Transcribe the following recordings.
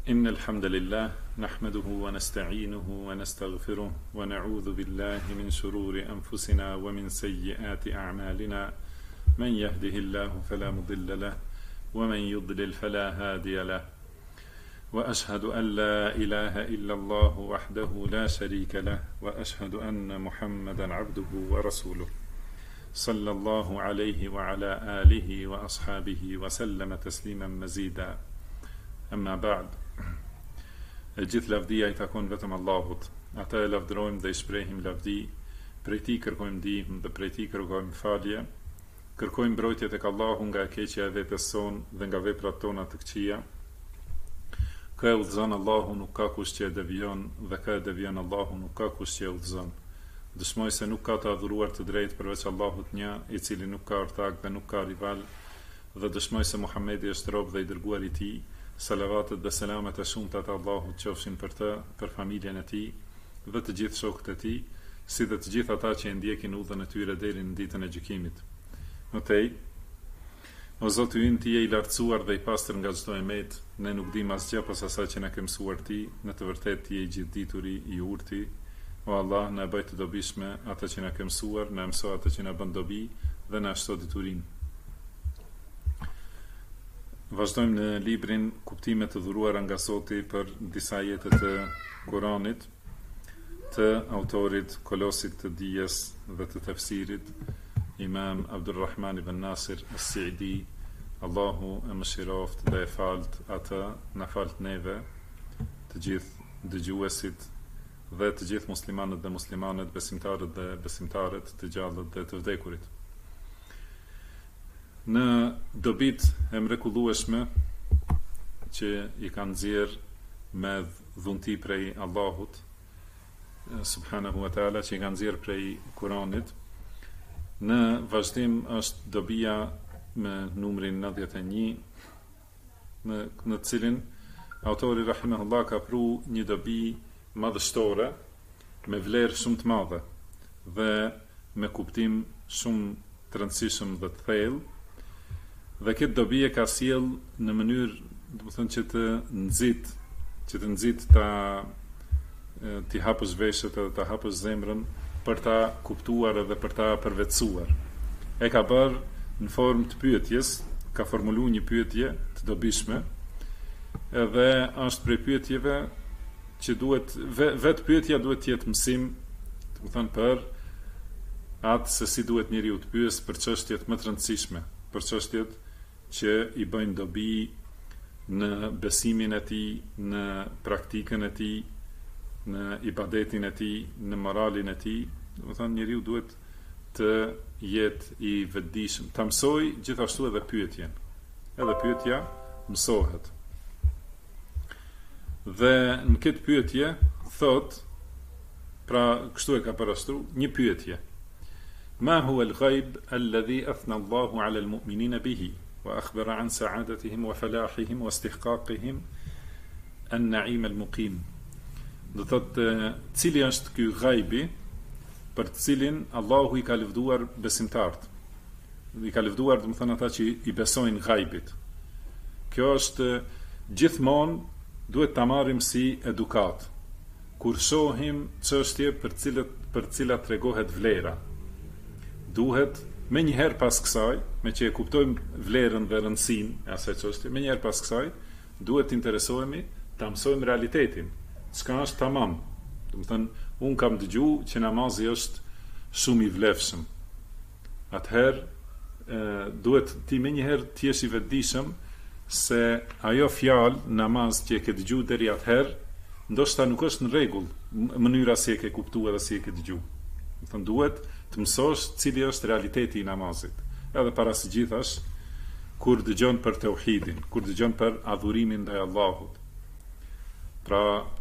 إن الحمد لله نحمده ونستعينه ونستغفره ونعوذ بالله من شرور أنفسنا ومن سيئات أعمالنا من يهده الله فلا مضل له ومن يضلل فلا هادي له وأشهد أن لا إله إلا الله وحده لا شريك له وأشهد أن محمدا عبده ورسوله صلى الله عليه وعلى آله وأصحابه وسلم تسليما مزيدا أما بعد. E gjithë lavdia I takon vetëm Allahut. Ata e lavdërojmë dhe I shprehim lavdi, prej Tij kërkojmë ndihmë dhe prej Tij kërkojmë falje. Kërkojmë mbrojtje tek Allahu nga e keqja e vetes sonë dhe nga veprat tona të këqija. Kë e udhëzon Allahu nuk ka kush që e devijon dhe kë e devijon Allahu nuk ka kush që e udhëzon. Dëshmoj se nuk ka të adhuruar të drejtë përveç Allahut një, I cili nuk ka ortak dhe nuk ka rival, dhe dëshmoj se Muhamedi është rob dhe I dërguar I Tij. Salavatet dhe selamet e shumta të Allahut qofshin për të, për familjen e tij dhe të gjithë shokët e tij, si dhe të gjithë ata që e ndjekin udhën e tyre deri në ditën e gjykimit. Mëtej, o Zoti ynë, Ti je I lartësuar dhe I pastër nga çdo emet, ne nuk dim asgjë pas asaj që na ke mësuar Ti, në të vërtetë Ti je I gjithdituri, I urti. O Allah, na bëj të dobishme atë që na ke mësuar, na mëso atë që na bën dobi dhe na shto diturinë. Vazhdojmë në librin Kuptime të dhuruara nga Zoti për disa jete të Kuranit, të autorit Kolosit të Dijes dhe të tefsirit, Imam Abdulrahman ibn Nasir as-Sa'di. Allahu e mëshiroft dhe e falt atë, na falt neve, të gjithë dëgjuesit dhe të gjithë muslimanët dhe muslimanet, besimtarët dhe besimtaret, të gjallët dhe të vdekurit. Në dobit e mrekullueshme që I kanë nxjerr me dhunti prej Allahut subhanahu wa taala, që I kanë nxjerr prej Kuranit, në vazhdim është dobia me numrin 91, në cilin autori rahimahullah ka pru një dobi madhështore me vlerë shumë të madhe dhe me kuptim shumë të rëndësishëm dhe të thellë. Dhe këtë dobi e ka sjell në mënyrë, do të thënë, që të nxit t'i hapësh veshët edhe t'a hapësh zemrën për ta kuptuar edhe për ta përvetësuar. E ka bërë në formë të pyetjes, ka formuluar një pyetje të dobishme, edhe është prej pyetjeve që duhet vetë pyetja duhet të jetë mësim, do të thënë, për atë se si duhet njeriu të pyes për çështjet më të rëndësishme, për çështjet që I bëjnë dobi në besimin e tij, në praktikën e tij, në ibadetin e tij, në moralin e tij. Do të thonë, njeriu duhet të jetë I vetëdijshëm, ta mësoj gjithashtu edhe pyetjen. Edhe pyetja mësohet. Dhe në këtë pyetje thot, pra kështu e ka parashtruar, një pyetje. Ma huwa al-ghayb alladhi athna Allahu 'ala al-mu'minina bihi wa akhbara 'an sa'adatihim wa falahihim wa istihqaqihim an-na'im al-muqim. Do thotë, cili është ky ghajbi për të cilin Allahu I ka lëvduar besimtarët. I ka lëvduar, do të thonë, ata që I besojnë ghajbit. Kjo është gjithmonë duhet ta marrim si edukat. Kur shohim çështje për cilat tregohet vlera, duhet me njëherë pas kësaj, me që e kuptojmë vlerën dhe rëndësinë e asaj çështje, me njëherë pas kësaj duhet të interesohemi, ta mësojmë realitetin, çka është tamam. Do të thënë, un kam dëgjuar që namazi është shumë I vlefshëm. Atëherë duhet ti me njëherë të jesh I vetëdijshëm se ajo fjalë namaz që e ke dëgjuar deri atëherë, ndoshta nuk është në rregull mënyra si e ke kuptuar dhe si e ke dëgjuar. Do thënë, duhet të mësosh cili është realiteti I namazit. Edhe para së gjithash, kur dëgjon për tauhidin, kur dëgjon për adhurimin ndaj Allahut. Pra,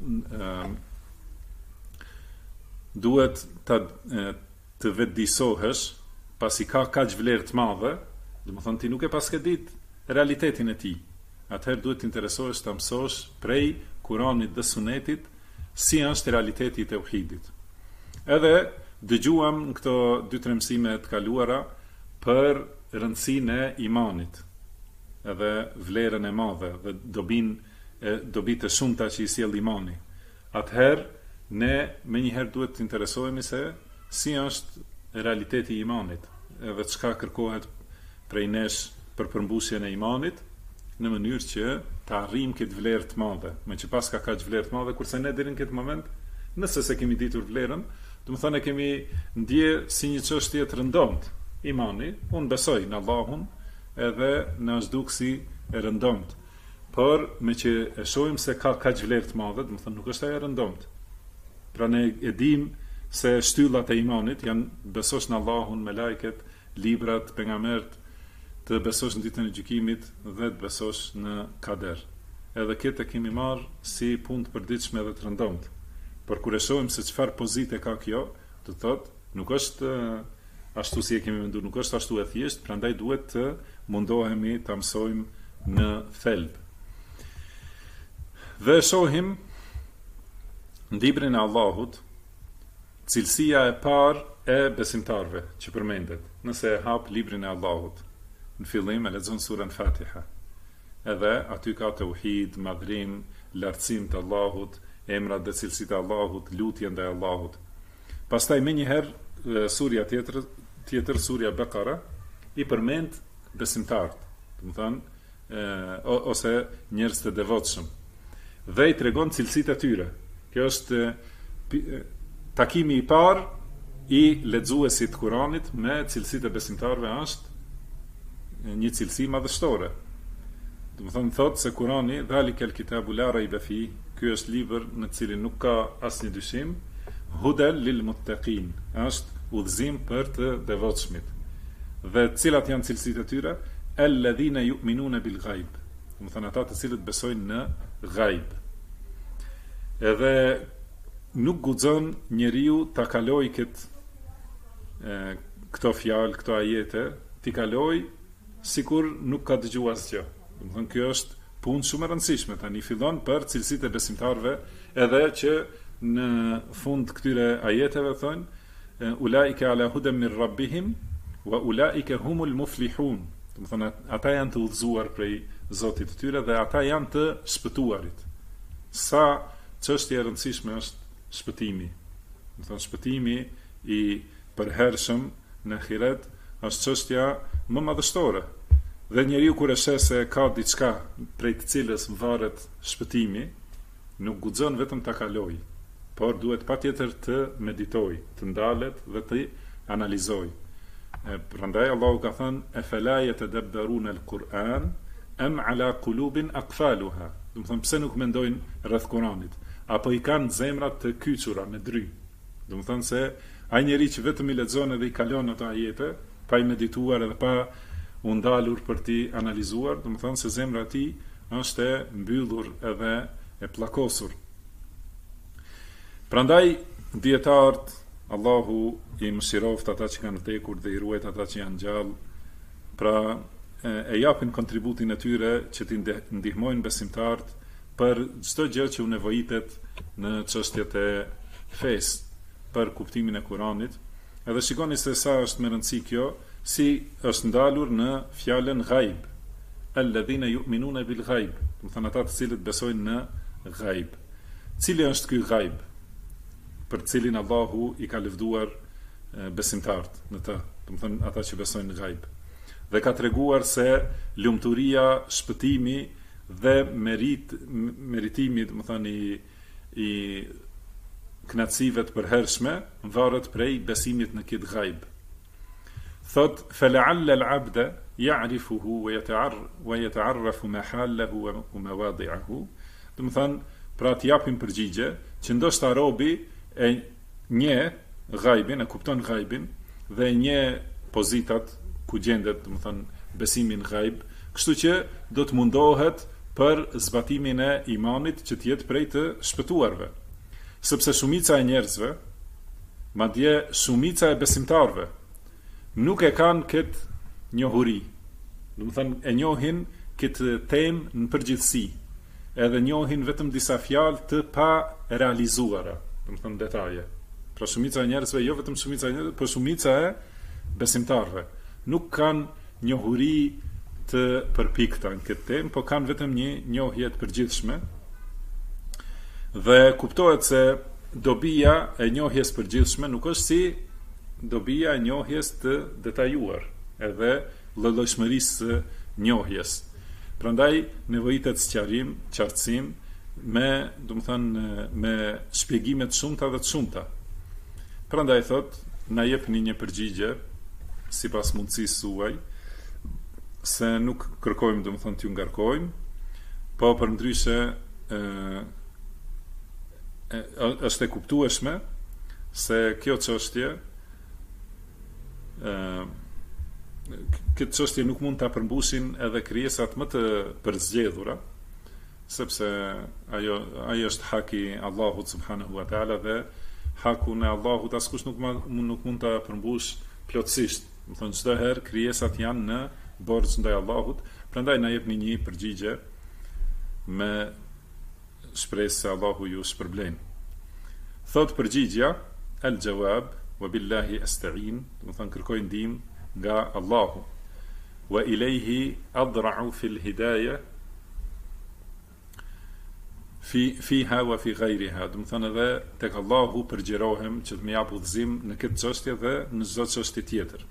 duhet të vetëdijsohesh, pasi ka kaq vlerë të madhe, do të thonë ti nuk e paske ditë realitetin e tij. Atëherë duhet të interesohesh ta mësosh prej Kuranit dhe Sunetit si është realiteti I tauhidit. Edhe dëgjuam në këto 2-3 mësime të kaluara për rëndësinë e imanit, edhe vlerën e madhe dhe dobin dobitë shumta që i sjell imani. Atëherë ne menjëherë duhet të interesohemi se si është realiteti i imanit, edhe çka kërkohet prej nesh për përmbusjen e imanit, në mënyrë që të arrijmë këtë vlerë të madhe, me që pas ka kaq vlerë të madhe, kurse ne deri në këtë moment, nëse se kemi ditur vlerën, do të thonë e kemi ndje si një çështje të rëndomt. Imani, unë besoj në Allahun, edhe në është duk si e rëndomt. Por me që e shohim se ka kaq vlerë të madhe, do të thonë nuk është ajo e rëndomt. Pra ne e dim se shtyllat e imanit janë besosh në Allahun, me lajket, librat, pejgamberët, të besosh në ditën e gjykimit dhe të besosh në kader. Edhe këtë e kemi marrë si punë të përditshme dhe të rëndomt. Por kur e shohim se çfarë pozite ka kjo, do të thotë, nuk është ashtu si e kemi menduar, nuk është ashtu e thjesht, prandaj duhet të mundohemi ta mësojmë në thelb. Dhe shohim në librin e Allahut cilësia e parë e besimtarëve që përmendet. Nëse e hap librin e Allahut, në fillim e lexon surën Fatiha. Edhe aty ka tauhid, madhrim, lartësim të Allahut, emrat dhe cilësitë e Allahut, lutje ndaj Allahut. Pastaj menjëherë surja tjetër surja Bekara i përmend besimtarët, do të thonë ose njerëz të devotshëm. Dhe i tregon cilësitë e tyre. Kjo është takimi i parë i lexuesit të Kuranit me cilësitë e besimtarëve, është një cilësi madhështore. Do të thotë se Kurani, dhalikel kitabu la raiba fi, ky është libër në cilin nuk ka asnjë dyshim, hudal lil muttaqin, është udhëzim për të devotshmit. Dhe cilat janë cilësitë e tyre? Alladhina yu'minuna bil ghaib. Do të thonë ata të cilët besojnë në ghaib. Edhe nuk guxon njeriu ta kalojë këto fjalë, këto ajete, ti kaloj sikur nuk ka dëgjuar asgjë. Do të thonë kjo është punë shumë e rëndësishme. Tani fillon për cilësitë e besimtarëve, edhe që në fund këtyre ajeteve thonë ulaika ala hudan min rabbihim wa ulaika humul muflihun. Do të thonë ata janë të udhëzuar prej Zotit të tyre dhe ata janë të shpëtuarit. Sa çështje e rëndësishme është shpëtimi. Do të thonë shpëtimi i përhershëm në ahiret është çështja më madhështore. Dhe njeriu kur e sheh se ka diçka prej të cilës varet shpëtimi, nuk guxon vetëm ta kalojë, por duhet patjetër të meditojë, të ndalet dhe të analizojë. Prandaj Allahu ka thënë e fala yatadabbaruna al-Quran am ala qulubin aqfaluha. Do të thonë pse nuk mendojnë rreth Kuranit, apo i kanë zemrat të kyçura me dry. Do të thonë se ai njeri që vetëm i lexon edhe i kalon ato ajete, pa i medituar edhe pa u ndalur për ti analizuar, do të thonë se zemra e tij është e mbyllur edhe e pllakosur. Prandaj dietarët, Allahu i mëshiroft ata që kanë vdekur dhe i ruajt ata që janë gjallë, pra e japin kontributin e tyre që t'i ndihmojnë besimtarët për çdo gjë që u nevojitet në çështjet e fesë, për kuptimin e Kuranit. Edhe shikoni se sa është me rëndësi kjo, si është ndalur në fjalën ghaib. Alladhina yu'minuna bil ghaib. Do të thonë ata të cilët besojnë në ghaib. Cili është ky ghaib? Për cilin Allahu i ka lëvduar besimtarët në të, do të thonë ata që besojnë në ghaib. Dhe ka treguar se lumturia, shpëtimi dhe meritimi, do të thonë i knatësive të përhershme varet prej besimit në këtë ghaib. Thot fala'alla al-'abda ya'rifuhu wa yata'arrafu mahallahu wa mawadi'ahu. Do të thonë, pra të japim përgjigje që ndoshta robi e një ghaibin, e kupton ghaibin dhe një pozitat ku gjendet, do të thonë besimin ghaib, kështu që do të mundohet për zbatimin e imanit që të jetë prej të shpëtuarve. Sepse shumica e njerëzve, madje shumica e besimtarve, nuk e kanë këtë njohuri. Do të thënë e njohin këtë temë në përgjithësi, edhe njohin vetëm disa fjalë të pa realizuara, do të thënë detaje. Pra shumica e njerëzve, jo vetëm shumica e njerëzve, por shumica e besimtarve nuk kanë njohuri të përpikta në këtë temë, po kanë vetëm një njohje të përgjithshme. Dhe kuptohet se dobia e njohjes përgjithshme nuk është si dobia e njohjes të detajuar, edhe llojshmërisë së njohjes. Prandaj nevojitet sqarim, qartësim me, me shpjegime të shumta dhe të shumta. Prandaj thot, na jepni një përgjigje sipas mundësisë suaj, se nuk kërkojmë t'ju ngarkojmë, po përndryshe është e kuptueshme se kjo çështje këtë çështje nuk mund ta përmbushin edhe krijesat më të përzgjedhura, sepse ajo është haki Allahut subhanahu wa taala, dhe hakun e Allahut askush nuk mund ta përmbush plotësisht. Do të thonë çdo herë krijesat janë në borxh ndaj Allahut, prandaj na jepni një përgjigje me shpresë se Allahu ju shpërblen. Thot përgjigja, el jawab wa billahi asta'in, do të thonë kërkoj ndihmë nga Allahu, wa ilayhi adra'u fil hidayah fiha wa fi ghayriha, do të thonë edhe tek Allahu përgjirohem që të më jap udhëzim në këtë çështje dhe në çdo çështje tjetër.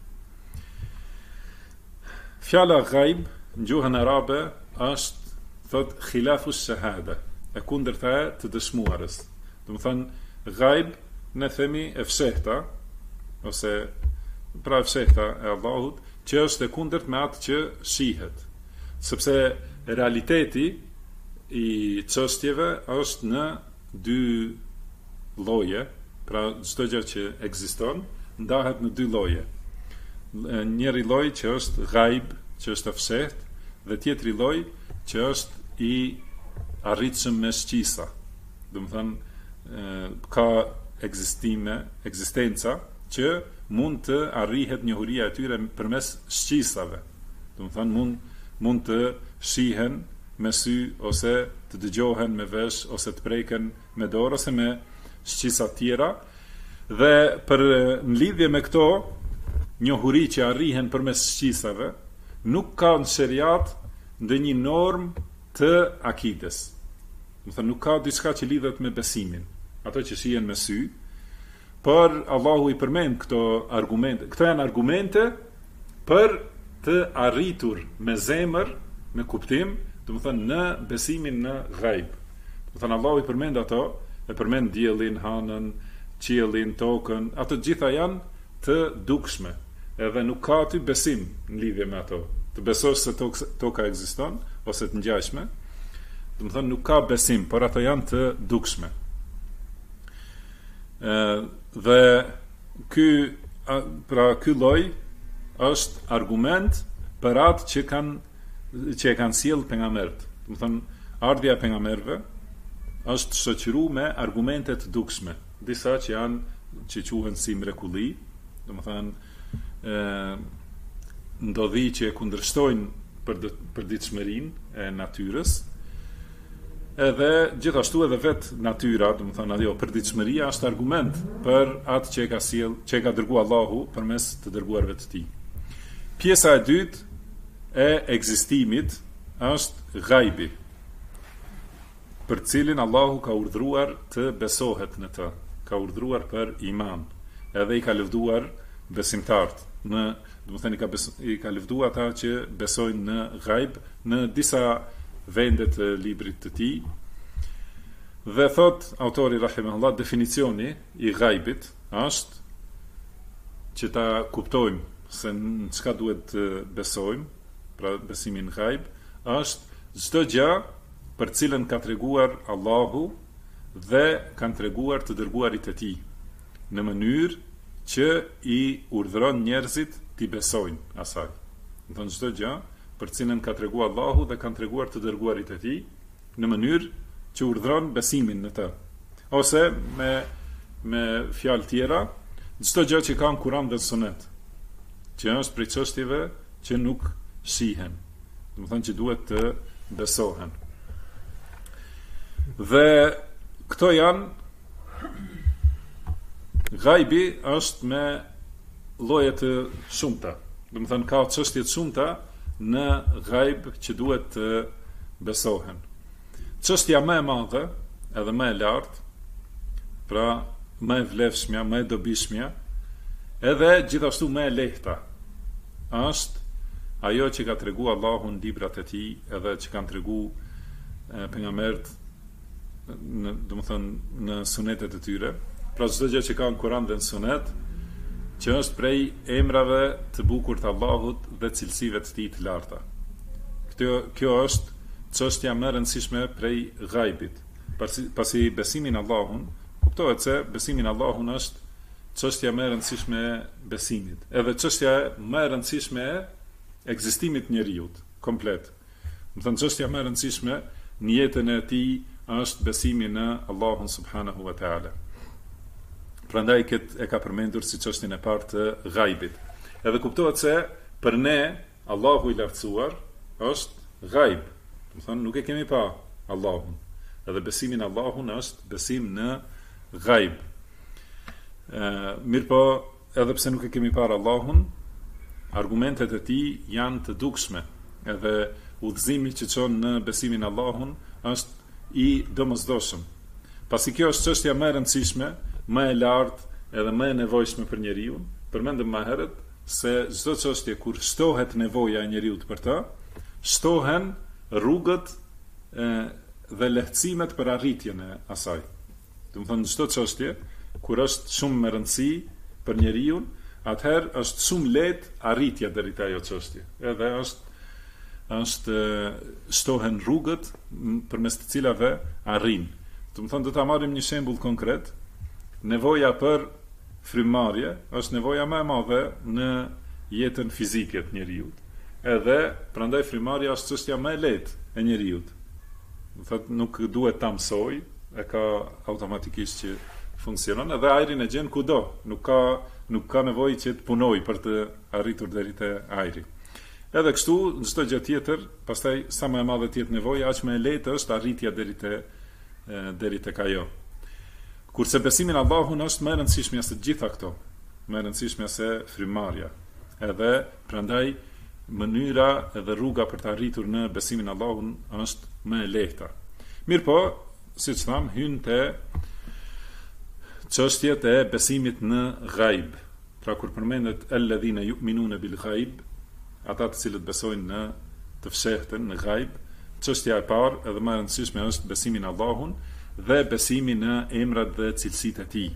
Fjala ghaib në gjuhën arabe është, thot, khilafu shahada, e kundërta e të dëshmuarës. Do të thonë ghaib ne themi e fshehta, ose pra e fshehta e Allahut, që është e kundërt me atë që shihet. Sepse realiteti i çështjeve është në dy lloje, pra çdo gjë që ekziston ndahet në dy lloje. Njëri lloj që është ghaib, që është e fshehtë, dhe tjetri lloj që është i arritshëm me shqisa. Do të thonë ka ekzistenca që mund të arrihet njohuria e tyre përmes shqisave. Do të thonë mund të shihen me sy, ose të dëgjohen me vesh, ose të preken me dorë, ose me shqisa tjera. Dhe në lidhje me këto njohuri që arrihen përmes shqisave, nuk ka në sheriat ndonjë normë të akides. Do të thonë nuk ka diçka që lidhet me besimin, ato që shihen me sy, por Allahu i përmend këto argumente. Këto janë argumente për të arritur me zemër, me kuptim, do të thonë në besimin në ghaib. Do të thonë Allahu i përmend ato, e përmend diellin, hanën, qiellin, tokën, ato gjitha janë të dukshme, edhe nuk ka aty besim në lidhje me ato. Të besosh se toka ekziston ose të ngjashme, do të thonë nuk ka besim, por ato janë të dukshme. Dhe ky lloj është argument për atë që e kanë sjell pejgamberët. Do të thonë ardhja e pejgamberëve është shoqëruar me argumente të dukshme, disa që quhen si mrekulli, do të thonë ndodhi që e kundërshtojnë përditshmërinë e natyrës, edhe gjithashtu edhe vetë natyra, do të thonë ajo përditshmëria është argument për atë që e ka dërguar Allahu përmes të dërguarve të tij. Pjesa e dytë e ekzistimit është ghaibi, për cilin Allahu ka urdhëruar të besohet në të, ka urdhëruar për iman, edhe i ka lëvduar besimtarët do të thënë i ka lëvduar ata që besojnë në ghaib në disa vende të librit të tij. Dhe thot autori rahimahullah, definicioni i ghaibit është që ta kuptojmë se në çka duhet të besojmë, pra besimin në ghaib, është çdo gjë për cilën ka treguar Allahu dhe kanë treguar të dërguarit e tij në mënyrë që i urdhëron njerëzit t'i besojnë asaj. Do të thonë çdo gjë për cilën ka treguar Allahu dhe kanë treguar të dërguarit e tij në mënyrë që urdhëron besimin në të. Ose me fjalë tjera, çdo gjë që ka në Kur'an dhe Sunet, që është prej çështjeve që nuk shihen, do të thonë që duhet të besohen. Dhe këto janë ghaibi është me lloje të shumta. Do të thonë ka çështje të shumta në ghaib që duhet të besohen. Çështja më e madhe, edhe më e lartë, pra më e vlefshmja, më e dobishmja, edhe gjithashtu më e lehta, është ajo që ka tregu Allahu në librat e tij, edhe që kanë tregu pejgamberët në sunetet e tyre. Pra çdo gjë që ka në Kur'an dhe në sunet, që është prej emrave të bukur të Allahut dhe cilësive të tij të larta. Kjo është çështja më e rëndësishme prej ghaibit. Pasi besimi në Allahun, kuptohet se besimi në Allahun është çështja më e rëndësishme e besimit, edhe çështja më e rëndësishme e ekzistimit njeriut, komplet. Më thënë, çështja më e rëndësishme në jetën e tij është besimi në Allahun subhanahu wa taala. Prandaj këtë e ka përmendur si çështjen e parë të ghaibit. Edhe kuptohet se për ne Allahu i lartësuar është ghaib. Do të thonë, nuk e kemi pa Allahun. Edhe besimi në Allahun është besim në ghaib. Mirë po, edhe pse nuk e kemi parë Allahun, argumentet e tij janë të dukshme, edhe udhëzimi që çon në besimin në Allahun është i domosdoshëm. Pasi kjo është çështja më e rëndësishme, më e lartë edhe më e nevojshme për njeriu, përmendëm më herët se çdo çështje kur shtohet nevoja e njeriu për të, shtohen rrugët dhe lehtësimet për arritjen e asaj. Do të thonë, çdo çështje kur është shumë me rëndësi për njeriu, atëherë është shumë lehtë arritja deri te ajo çështje. Edhe është shtohen rrugët përmes të cilave arrin. Do të thonë, do ta marrim një shembull konkret. Nevoja për frymëmarrje është nevoja më e madhe në jetën fizike të njeriu. Edhe prandaj frymëmarrja është çështja më e lehtë e njeriu. Do thotë, nuk duhet ta mësoj, e ka automatikisht që funksionon, edhe ajrin e gjen kudo, nuk ka nevojë që të punoj për të arritur deri te ajri. Edhe kështu, në çdo gjë tjetër, pastaj sa më e madhe të jetë nevoja, aq më e lehtë është arritja deri tek ajo. Kurse besimi në Allahun është më e rëndësishmja se gjitha këto, më e rëndësishmja se frymëmarrja. Edhe prandaj mënyra edhe rruga për të arritur në besimin në Allahun është më e lehta. Mirë po, siç tham, hyn te çështjet e besimit në ghaib. Pra kur përmendet alladhina yu'minuna bil ghaib, ata të cilët besojnë në të fshehtën, në ghaib, çështja e parë edhe më e rëndësishme është besimi në Allahun dhe besimi në emrat dhe cilësitë e tij.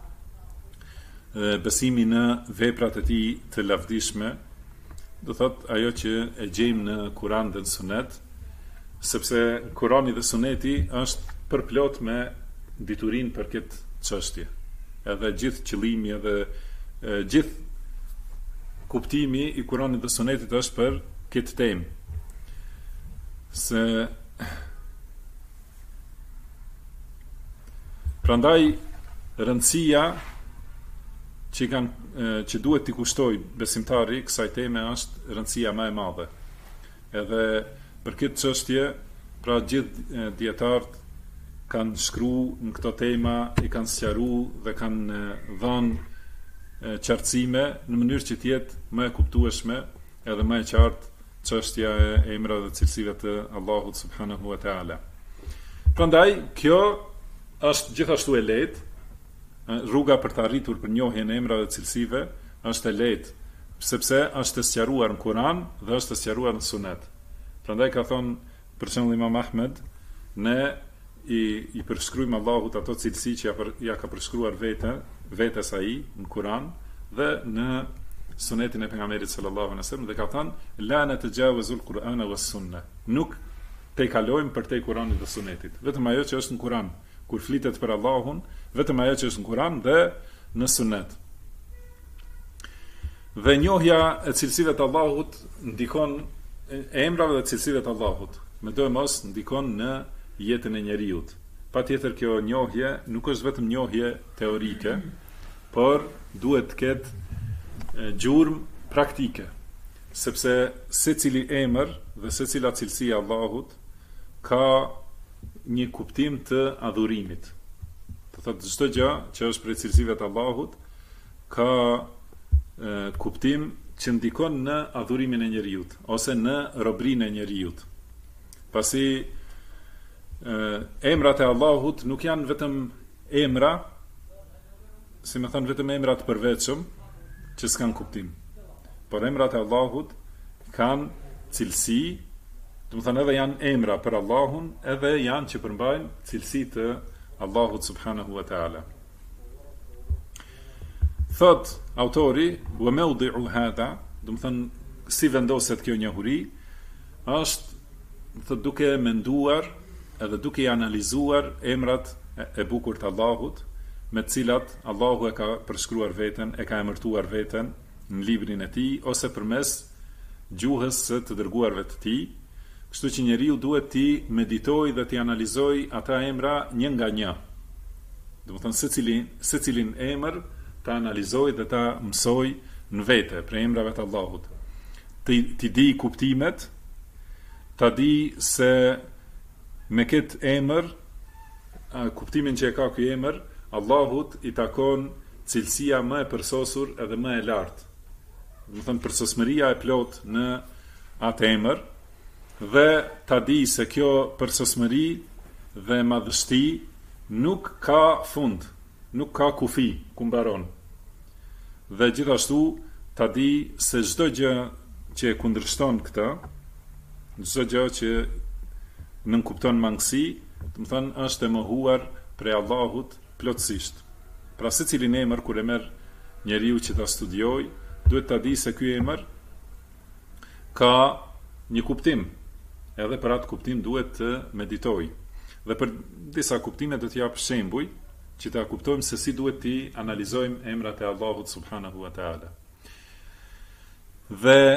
Besimi në veprat e tij të lavdishme, do thot ajo që e gjejmë në Kur'an dhe në Sunet, sepse Kur'ani dhe Suneti është përplot me diturinë për këtë çështje. Edhe gjithë qëllimi edhe gjithë kuptimi i Kuranit dhe Sunetit është për këtë temë. Se prandaj rëndësia që duhet t'i kushtoj besimtari kësaj teme është rëndësia më e madhe. Edhe për këtë çështje, pra gjithë dietarët kanë shkru në këto tema, i kanë sqaru dhe kanë dhënë qartësime në mënyrë që të jetë më e kuptueshme edhe më e qartë çështja e emrave dhe cilësive të Allahut subhanahu wa taala. Prandaj kjo është gjithashtu e lehtë, rruga për të arritur për njohjen e emrave dhe cilësive është e lehtë, sepse është e sqaruar në Kur'an dhe është e sqaruar në Sunet. Prandaj ka thonë për shembull Imam Ahmed, ne i përshkruajmë Allahut ato cilësi që ja ka përshkruar vetes ai në Kur'an dhe në Sunetin e pejgamberit sallallahu alaihi wasallam, dhe ka thënë la natajawazul Qur'ana was sunna. Nuk kalojmë përtej Kur'anit dhe Sunetit. Vetëm ajo që është në Kur'an, kur flitet për Allahun, vetëm ajo që është në Kur'an dhe në Sunet. Dhe njohja e cilësive të Allahut ndikon, e emrave dhe cilësive të Allahut, me do mos ndikon në jetën e njeriut. Patjetër kjo njohje nuk është vetëm njohje teorike, por duhet të ketë gjurmë praktike, sepse secili emër dhe secila cilësi e Allahut ka një kuptim të adhurimit. Do thotë çdo gjë që është prej cilësive të Allahut ka kuptim që ndikon në adhurimin e njeriut, ose në robrinë e njeriut. Pasi emrat e Allahut nuk janë vetëm emra, si më thënë, vetëm emra të përveçëm që s'kan kuptim. Por emrat e Allahut kanë cilësi, do të thënë edhe janë emra për Allahun, edhe janë që përmbajnë cilësi të Allahut subhanahu wa ta'ala. Thot autori, wa mawdi'u hadha, do të thënë si vendoset kjo njohuri, është thot duke menduar edhe duke i analizuar emrat e bukur të Allahut, me të cilat Allahu e ka përshkruar veten, e ka emërtuar veten në librin e tij ose përmes gjuhës së të dërguarve të tij. Kështu që njeriu duhet t'i meditojë dhe t'i analizojë ata emra një nga një. Do të thënë secilin emër ta analizojë dhe ta mësojë në vete për emrave të Allahut. Ti di kuptimet, ta di se me këtë emër, kuptimin që e ka ky emër, Allahut i takon cilësia më e përsosur edhe më e lartë. Do të thënë përsosmëria e plot në atë emër, dhe ta di se kjo përsosmëri dhe madhështi nuk ka fund, nuk ka kufi, ku mbaron. Dhe gjithashtu ta di se çdo gjë që e kundërshton këtë, çdo gjë që nënkupton mangësi, do të thënë është e mohuar prej Allahut plotësisht. Pra secilin emër kur e merr njeriu që ta studiojë, duhet ta di se ky emër ka një kuptim. Edhe për atë kuptim duhet të meditoj. Dhe për disa kuptime do t'jap shembuj që ta kuptojmë se si duhet t'i analizojmë emrat e Allahut subhanahu wa ta'ala. Dhe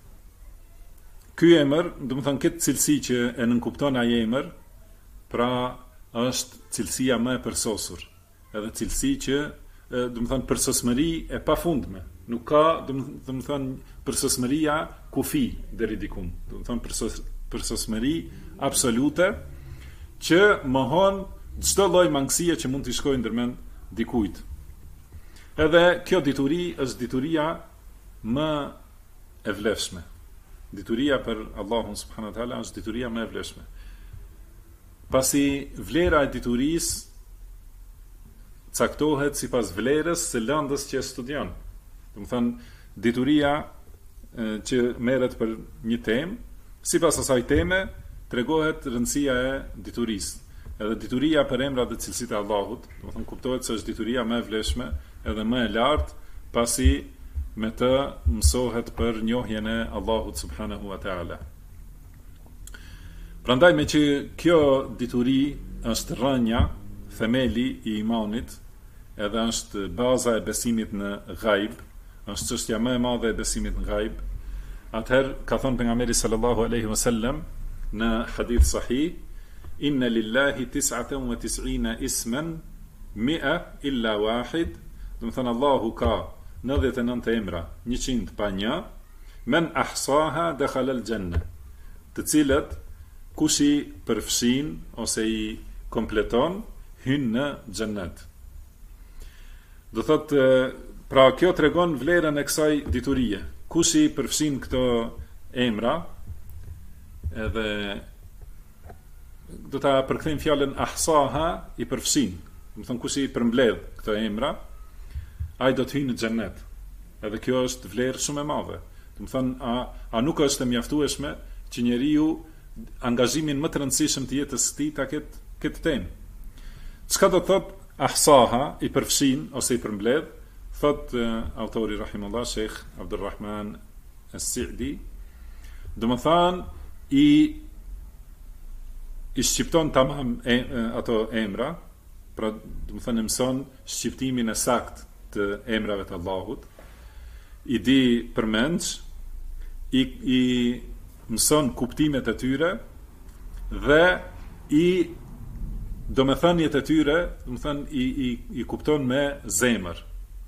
ky emër, do të thënë këtë cilësi që e nënkupton ai emër, pra është cilësia më e përsosur. Edhe cilësi që, do të thënë, përsosmëri e pafundme. Nuk ka, do të thënë, përsosmëria kufi deri diku. Do të thënë përsosmëri absolute që mohon çdo lloj mangësie që mund t'i shkojë ndërmend dikujt. Edhe kjo dituri është dituria më e vlefshme. Dituria për Allahun subhanahu wa taala është dituria më e vlefshme. Pasi vlera e diturisë caktohet sipas vlerës së lëndës që e studion. Do të thënë, dituria që merret për një temë, sipas asaj teme tregohet rëndësia e diturisë. Edhe dituria për emrat dhe cilësitë e Allahut, do të thënë kuptohet se është dituria më e vlefshme edhe më e lartë, pasi me të mësohet për njohjen e Allahut subhanahu wa taala. Prandaj me që kjo dituri është rrënja, themeli i imanit, edhe është baza e besimit në ghaib, është çështja më e madhe e besimit në ghaib. Atëherë ka thënë pejgamberi sallallahu alaihi wasallam në hadith sahih, inna lillahi 99 isman 100 illa wahid, do të thënë Allahu ka 99 emra, 100 pa një, men ahsaha dakhala al-janna, të cilët kush i përfshin ose i kompleton hyn në xhennet. Do thotë, pra kjo tregon vlerën e kësaj diturie. Kush i përfshin këto emra, edhe do ta përkthejmë fjalën ahsaha, i përfshin. Do të thonë kush i përmbledh këto emra, ai do të hyjë në xhennet. Edhe kjo është vlerë shumë e madhe. Do të thonë, a nuk është e mjaftueshme që njeriu angazhimin më të rëndësishëm të jetës së tij ta ketë këtë temë. Çka do të thotë ahsaha, i përfshin ose i përmbledh? Thot autori rahimullah Sheikh Abdulrahman As-Sa'di, do të thonë i shqipton tamam ato emra, pra do të thonë mëson shqiptimin e saktë të emrave të Allahut, i di përmendsh, i mëson kuptimet e tyre dhe i domethëniet e tyre, do të thonë i kupton me zemër.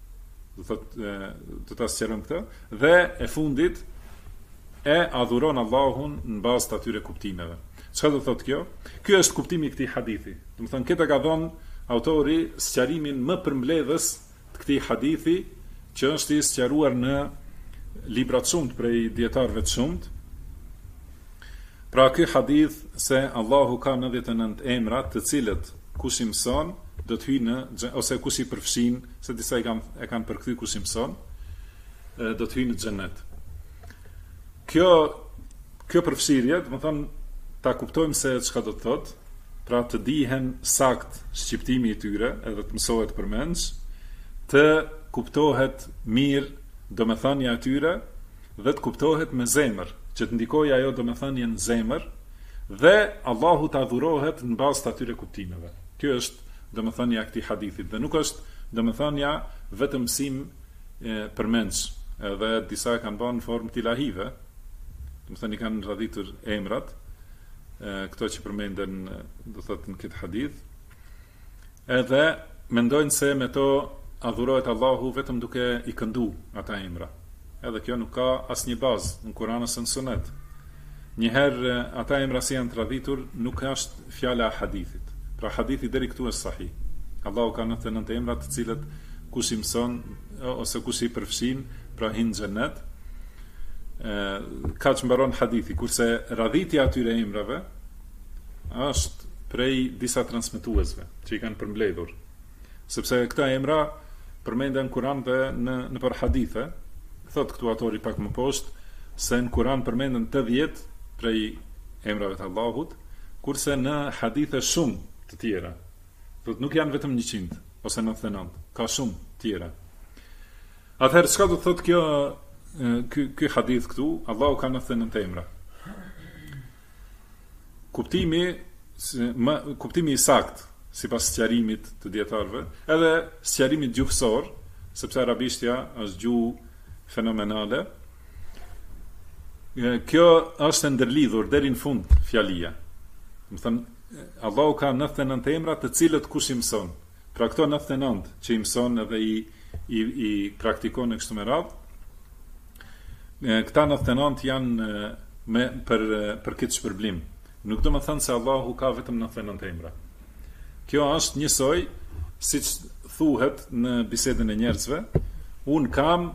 Do ta sqarojmë këtë, dhe e fundit e adhuron Allahun në bazë të atyre kuptimeve. Çfarë do thotë kjo? Ky është kuptimi i këtij hadithi. Do të thonë, këtë ka dhënë autori sqarimin më përmbledhës të këtij hadithi, që është i sqaruar në libra të shumt prej dietarëve të shumt. Pra ky hadith se Allahu ka 99 emra, të cilët kush i mëson do të hyjë në ose kush i përfshin, se disa e kanë përkthy kush i mëson, do të hyjë në xhenet. Kjo përfshirje, do të thonë ta kuptojmë se çka do të thotë, pra të dihen sakt shqiptimi i tyre, edhe të mësohet përmendsh, të kuptohet mirë domethënia e tyre dhe të kuptohet me zemër, që të ndikojë ajo domethënien në zemër dhe Allahu të adhurohet në bazë të atyre kuptimeve. Kjo është domethënia e këtij hadithit dhe nuk është domethënia vetëm mësim përmendsh, edhe disa kanë bërë në formë tilahive, domethënë i kanë radhitur emrat, këto që përmenden do thotë në këtë hadith, edhe mendojnë se me to adhurohet Allahu vetëm duke i këndu ata emra. Edhe kjo nuk ka asnjë bazë në Kur'an ose në Sunet. Njëherë ata emra si janë traditur nuk është fjala e hadithit. Pra hadithi deri këtu është sahih. Allahu ka 99 emra të cilët kush i mëson ose kush i përfshin, pra hin xhenet. Ka që mbaron hadithi, kurse radhitja atyre emrave është prej disa transmetuesve që i kanë përmbledhur, sepse këta emra përmenden në Kur'an dhe në për hadithe. Thot këtu autori pak më poshtë se në Kur'an përmenden 80 prej emrave të Allahut, kurse në hadithe shumë të tjera. Thot nuk janë vetëm 100 ose 99, ka shumë tjera. Atëherë çka do të thot kjo ky hadith këtu? Allahu ka 99 emra. Kuptimi i sakt sipas sqarimit të dietarëve, edhe sqarimit gjuhësor, sepse arabishtja është gjuhë fenomenale. Kjo është ndërlidhur deri në fund fjalia. Do të thënë Allahu ka 99 emra të cilët kush i mëson. Pra këto 99 që i mëson edhe i praktikon në kështu me radhë, këta 99 janë për këtë shpërblim. Nuk do të thënë se Allahu ka vetëm 99 emra. Kjo është njësoj siç thuhet në bisedën e njerëzve, un kam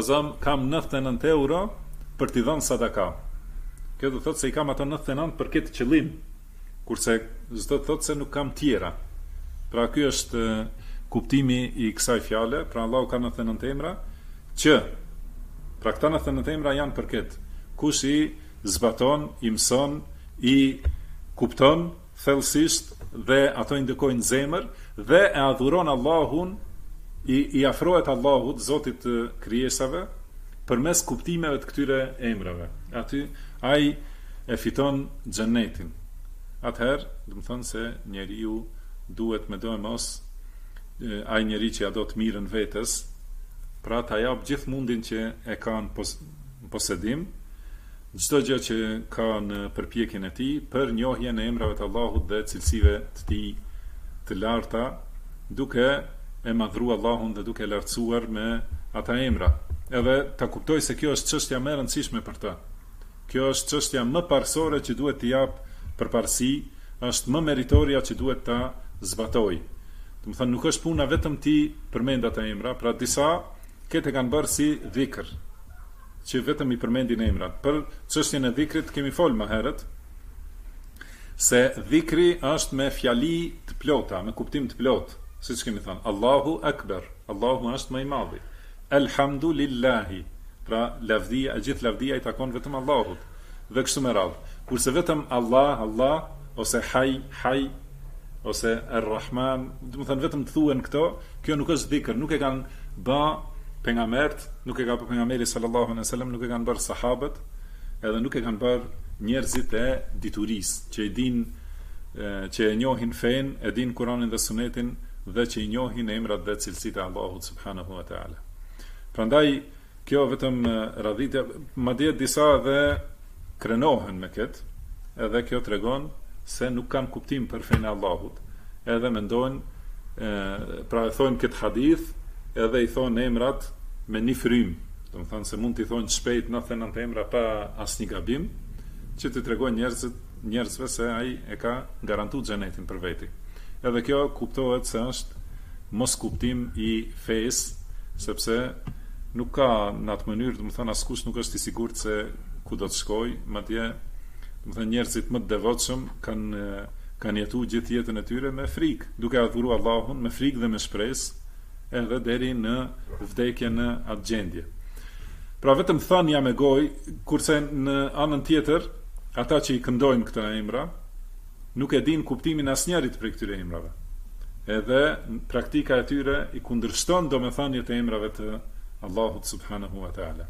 99 euro për t'i dhënë sadaka. Kjo do të thotë se i kam ato 99 për këtë qëllim, kurse s'do të thotë se nuk kam tjera. Pra ky është kuptimi i kësaj fjale. Pra Allahu ka 99 emra që pra këta 99 emra janë për këtë. Kush i zbaton, i mëson, i kupton thellësisht dhe ato i ndikojnë zemër dhe e adhuron Allahun, i afrohet Allahut, Zotit të krijesave, përmes kuptimeve të këtyre emrave. Aty ai e fiton xhenetin. Atëherë, do të thonë se njeriu duhet me do e mos ai njeri që ja do të mirën vetes, pra ta jap gjithë mundin që e ka në posedim, çdo gjë që ka në përpjekjen e tij për njohjen e emrave të Allahut dhe cilësive të tij të larta, duke e madhruar Allahun dhe duke lartësuar me ata emra. Edhe ta kuptoj se kjo është çështja më e rëndësishme për të. Kjo është çështja më parsorë që duhet t'i jap përparësi, është më meritoria që duhet ta zbatoj. Do të thënë nuk është puna vetëm ti përmend ata emra, pra disa këtë kanë bërë si dhikr, që vetëm i përmendin emrat. Për çështjen e dhikrit kemi folë më herët, se dhikri është me fjali të plota, me kuptim të plot, siç kemi thënë, Allahu Akbar, Allahu është më i madhi. Elhamdulillahi, pra lavdia, gjithë lavdia i takon vetëm Allahut, dhe kështu me radhë. Kurse vetëm Allah, ose Haj, ose Ar-Rahman, do të thënë vetëm të thuhen këto, kjo nuk është dhikr, nuk e kanë bë pejgambert, nuk e ka bërë pejgamberi sallallahu alaihi wasallam, nuk e kanë bërë sahabët, edhe nuk e kanë bërë njerëzit e diturisë, që e din, që e njohin fen, e din Kur'anin dhe Sunetin, dhe që i njohin emrat dhe cilësitë e Allahut subhanahu wa taala. Prandaj kjo vetëm radhitja, madje disa dhe krenohen me këtë, edhe kjo tregon se nuk kanë kuptim për fenë e Allahut, edhe mendojnë, pra e thonë këtë hadith, edhe i thonë emrat me një frym, do të thonë se mund t'i thonë shpejt 99 emra pa asnjë gabim, që t'i tregojnë njerëzve se ai e ka garantuar xhenetin për veti. Edhe kjo kuptohet se është mos kuptim i fesë, sepse nuk ka në atë mënyrë, do të thënë askush nuk është i sigurt se ku do të shkojë, madje do të thënë njerëzit më të devotshëm kanë jetuar gjithë jetën e tyre me frikë, duke adhuruar Allahun me frikë dhe me shpresë, edhe deri në vdekje në atë gjendje. Pra vetëm thënia me gojë, kurse në anën tjetër, ata që i këndojnë këto emra, nuk e din kuptimin asnjërit prej këtyre emrave. Edhe praktika e tyre i kundërshton domethënien e emrave të Allahut subhanahu wa taala.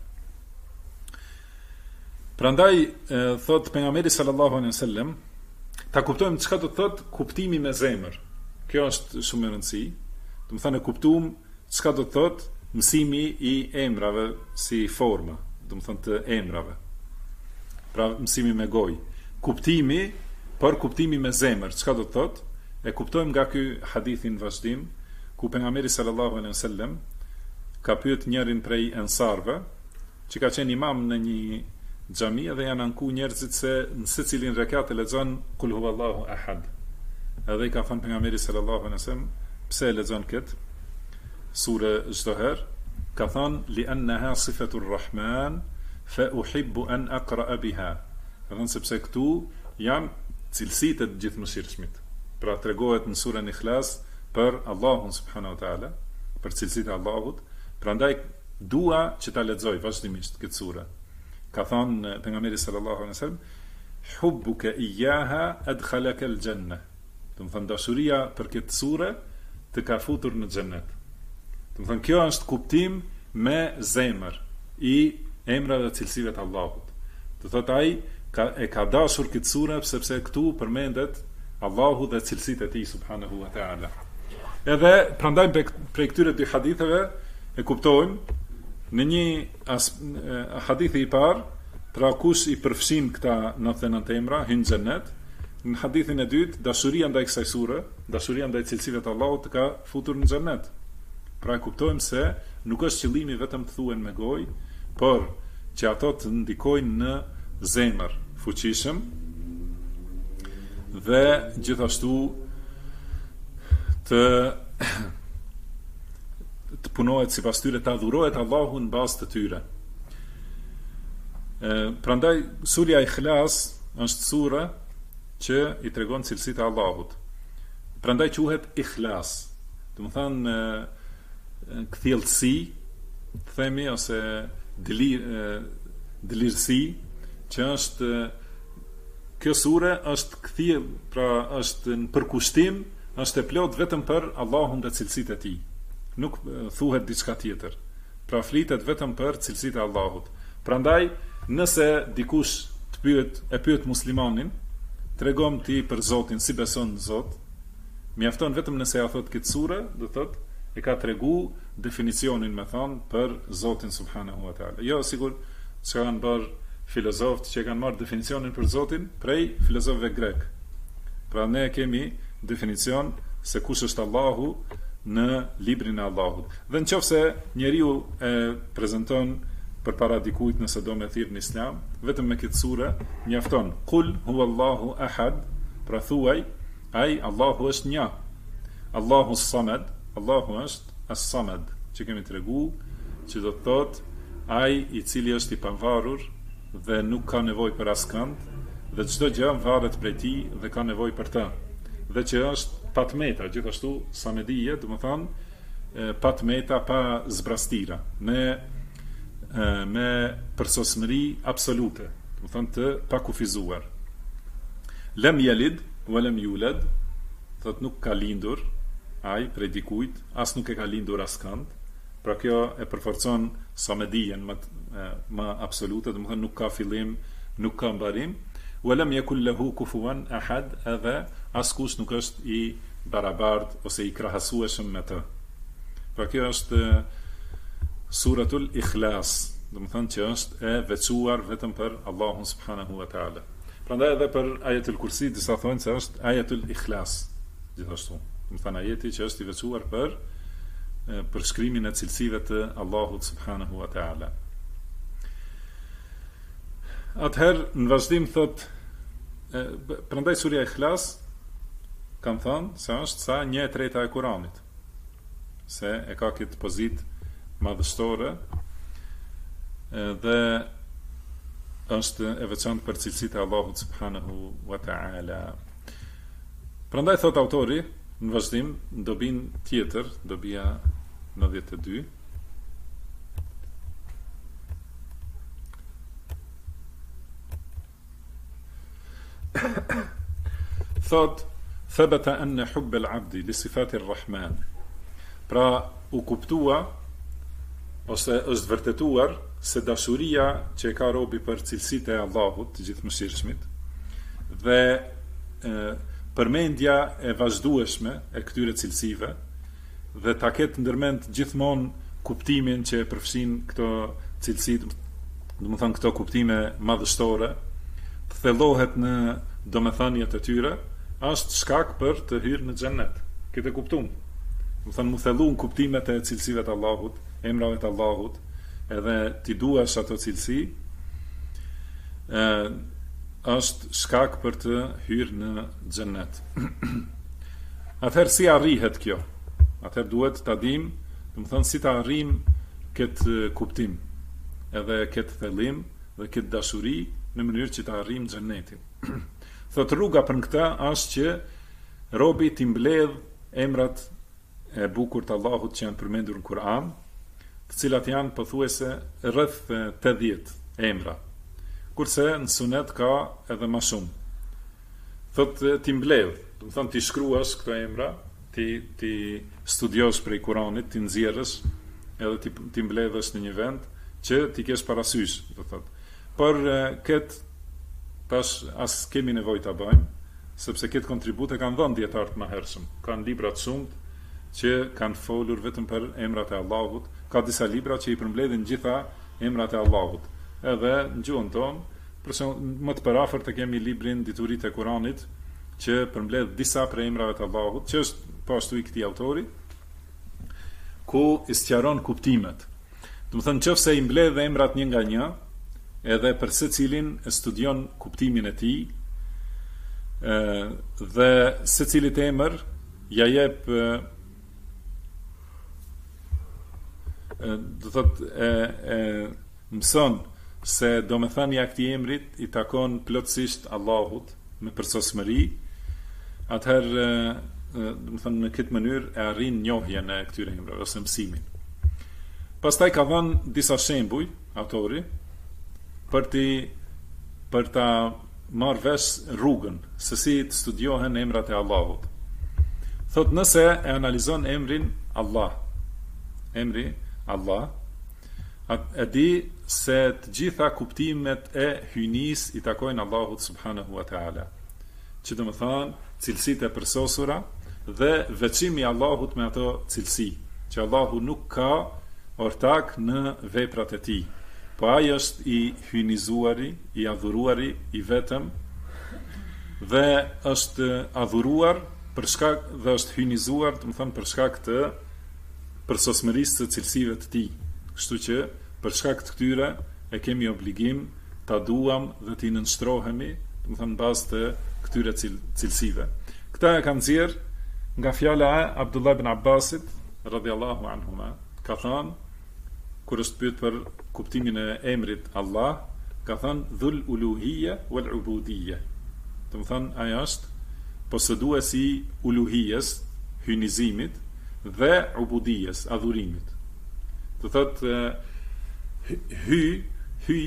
Prandaj thot pejgamberi sallallahu alaihi wasallam, ta kuptojmë çka do të thot kuptimi me zemër. Kjo është shumë e rëndësishme. Do të thënë kuptuam çka do të thot mësimi i emrave si forma, do të thënë të emrave. Pra mësimi me gojë. Kuptimi, por kuptimi me zemër, çka do të thot? E kuptojmë nga ky hadithin vazhdim, ku pejgamberi sallallahu alaihi wasallam ka pyet njërin prej ensarve, që ka qenë imam në një xhami dhe janë anku njerëzit se në secilin rekat e lexon Kul huwallahu ahad. Edhe i ka thënë pejgamberi sallallahu alaihi wasallam, pse e lexon kët sure çdo herë? Ka thënë li annaha sifatur rahman fa uhibbu an aqra biha. Ka thënë sepse këtu janë cilësitë të gjithëmshirshmit. Pra tregohet në surën Ikhlas për Allahun subhanahu wa taala, për cilësitë e Allahut. Prandaj dua që ta lexoj vazhdimisht këtë sure. Ka thënë pejgamberi sallallahu alaihi wasallam, hubbuka iyyaha adkhalaka al-janna. Do të thënë dashuria për këtë sure të ka futur në xhennet. Do të thënë kjo është kuptim me zemër i emrave dhe cilësive të Allahut. Do thotë ai ka dashur këtë sure sepse këtu përmendet Allahu dhe cilësitë e tij subhanahu wa taala. Edhe prandaj prej këtyre dy haditheve e kuptojmë në një hadithi i parë, pra kush i përfshin këta 99 emra hyn në xhennet. Në hadithin e dytë, dashuria ndaj kësaj sure, dashuria ndaj cilësive të Allahut ka futur në xhennet. Pra e kuptojmë se nuk është qëllimi vetëm të thuhen me gojë, por që ato të ndikojnë në zemër fuqishëm dhe gjithashtu të punohet sipas tyre, të adhurohet Allahu në bazë të tyre. Prandaj surja Ikhlas është sura që i tregon cilësitë e Allahut. Prandaj quhet Ikhlas. Do të thonë kthjellësi, themi, ose dëlirësi, që është kjo sure është kthjell, pra është në përkushtim, është e plot vetëm për Allahun dhe cilësitë e tij. Nuk thuhet diçka tjetër. Pra flitet vetëm për cilësitë e Allahut. Prandaj, nëse dikush e pyet muslimanin, tregom ti për Zotin, si beson në Zot, mjafton vetëm nëse ja thot këtë sure, do thot e ka tregu definicionin me thon për Zotin subhanahu wa taala. Jo sigur që kanë bërë filozofët që kanë marrë definicionin për Zotin prej filozofëve grek. Pra ne kemi definicion se kush është Allahu në librin e Allahut. Dhe nëse njeriu e prezanton përpara dikujt nëse do me thirr në Islam, vetëm me këtë sure mjafton. Kul huwallahu ahad, pra thuaj, ai Allahu është një. Allahu as-samad, Allahu është as-samad, që kemi tregu, që do të thotë ai i cili është i pavarur dhe nuk ka nevojë për askënd, dhe çdo gjë varet prej tij dhe ka nevojë për të. Dhe që është patmeta, gjithashtu samedije, do të thonë patmeta pa zbrastira, me përsosmëri absolute, do të thonë të pakufizuar. Lam yalid wa lam yulad, thotë nuk ka lindur ai prej dikujt, as nuk e ka lindur askënd. Pra kjo e përforcon samedijen më absolute, do të thonë nuk ka fillim, nuk ka mbarim. Wa lam yakul lahu kufuwan ahad, edhe askush nuk është i barabart ose i krahasueshëm me të. Pra kjo është suratul Ikhlas, do të thonë që është e veçuar vetëm për Allahun subhanahu wa taala. Prandaj edhe për ajetul Kursi disa thonë se është ajetul Ikhlas, gjithashtu. Do të thonë ajeti që është i veçuar për përshkrimin e cilësive të Allahut subhanahu wa taala. Atëherë në vazhdim thot, prandaj surja Ikhlas kam thënë se është sa 1/3 e Kuranit, se e ka këtë pozit madhështore dhe është e veçantë për cilësitë e Allahut subhanahu wa ta'ala. Prandaj thot autori në vazhdim në dobin tjetër, dobia 92, thot thabata anna hubb al-abdi li sifati ar-Rahman. Pra u kuptua ose është vërtetuar se dashuria që ka robi për cilësitë e Allahut të gjithëmëshirshmit dhe përmendja e vazhdueshme e këtyre cilësive dhe ta ketë ndërmend gjithmonë kuptimin që përfshin këto cilësi, domethënë këto kuptime madhështore, të thellohet në domethëniet e tyre, është shkak për të hyrë në xhennet. Këtë e kuptum. Domethënë mu thellu në kuptimet e cilësive të Allahut, emrave të Allahut, edhe ti duash ato cilësi, është shkak për të hyrë në xhennet. Atëherë si arrihet kjo? Atëherë duhet ta dim, domethënë si ta arrijm këtë kuptim, edhe këtë thellim dhe këtë dashuri në mënyrë që ta arrijm xhennetin. Thot rruga për këtë është që robi t'i mbledh emrat e bukur të Allahut që janë përmendur në Kur'an, të cilat janë pothuajse rreth 80 emra. Kurse në sunet ka edhe më shumë. Thot t'i mbledh, do të thonë t'i shkruash këto emra, ti studiosh prej Kuranit, ti nxjerrësh, edhe ti mbledhësh në një vend që ti kesh parasysh, do thot. Por këtë tash as kemi nevojë ta bëjmë, sepse këtë kontribute kanë dhënë dietarët më hershëm. Kanë libra të shumtë që kanë folur vetëm për emrat e Allahut, ka disa libra që i përmbledhin gjitha emrat e Allahut. Edhe në gjuhën tonë, më të parafort e kemi librin Dituritë e Kuranit, që përmbledh disa prej emrave të Allahut, që është po ashtu i këtij autori, ku i sqaron kuptimet. Do të thënë nëse i mbledh emrat një nga një, edhe për secilin e studion kuptimin e tij, dhe secilit emër ja jep do thotë mëson se domethënia e këtij emrit i takon plotësisht Allahut me përsosmëri, atëherë domethënë në këtë mënyrë e arrin njohjen e këtyre emrave ose mësimin. Pastaj ka dhënë disa shembuj autori për ta marrë vesh rrugën se si të studiohen emrat e Allahut. Thot nëse e analizon emrin Allah, emri Allah, e di se të gjitha kuptimet e hyjnis i takojnë Allahut subhanahu wa ta'ala, që do të thonë cilësitë e përsosura dhe veçimi i Allahut me ato cilësi, që Allahu nuk ka ortak në veprat e tij. Po ai është i hyjnizuari, i adhuruari, i vetëm, dhe është adhuruar për shkak dhe është hyjnizuar, do të thonë për shkak të përsosmërisë së cilësive të tij. Kështu që për shkak të këtyre e kemi obligim ta duam dhe t'i nënshtrohemi, do të thonë në bazë të këtyre cilësive. Këta e kanë nxjerr nga fjala e Abdullah ibn Abbasit radhiyallahu anhuma, ka thënë kur është pyet për kuptimin e emrit Allah, ka thënë dhul uluhiyya wal ubudiyya. Do të thonë ai është posëduesi i uluhijes, hyjnizimit, dhe ubudijes, adhurimit. Do thotë hyj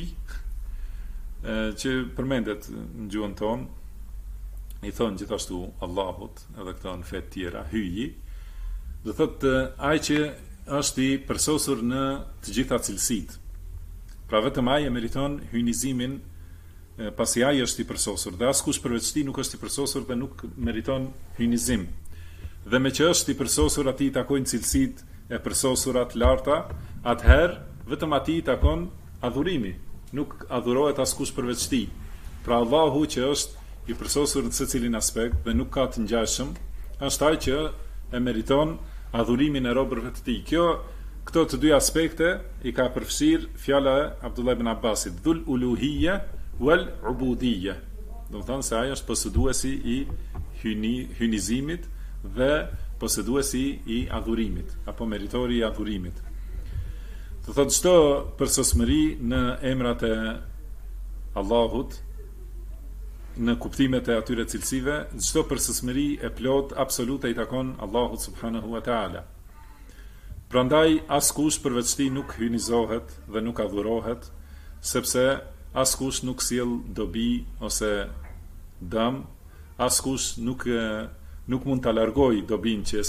që përmendet në gjuhën tonë, i thonë gjithashtu Allahut, edhe këto në fet tjera, hyji, do thotë ai që është i përsosur në të gjitha cilësitë. Pra vetëm ai e meriton hyjnizimin, pasi ai është i përsosur, dhe askush përveç tij nuk është i përsosur dhe nuk meriton hyjnizim. Dhe me që është i përsosur, atij i takojnë cilësitë e përsosura të larta, atëherë vetëm atij i takon adhurimi, nuk adhurohet askush përveç tij. Pra Allahu që është i përsosur në secilin aspekt dhe nuk ka të ngjashëm, është ai që e meriton adhurimin e robërve të tij. Këto të dy aspekte i ka përfshir fjala e Abdullah ibn Abbasit, dhul uluhiyya wal ubudiyya. Do të thonë se ai është posëduesi i hyjnizimit dhe posëduesi i adhurimit, apo meritori i adhurimit. Të thotë çdo përsosmëri në emrat e Allahut, në kuptimet e atyre cilësive, çdo përsosmëri e plot absolute i takon Allahut subhanahu wa taala. Prandaj askush përveç tij nuk hynizohet dhe nuk adhurohet, sepse askush nuk sjell dobi ose dëm, askush nuk mund ta largojë dobin që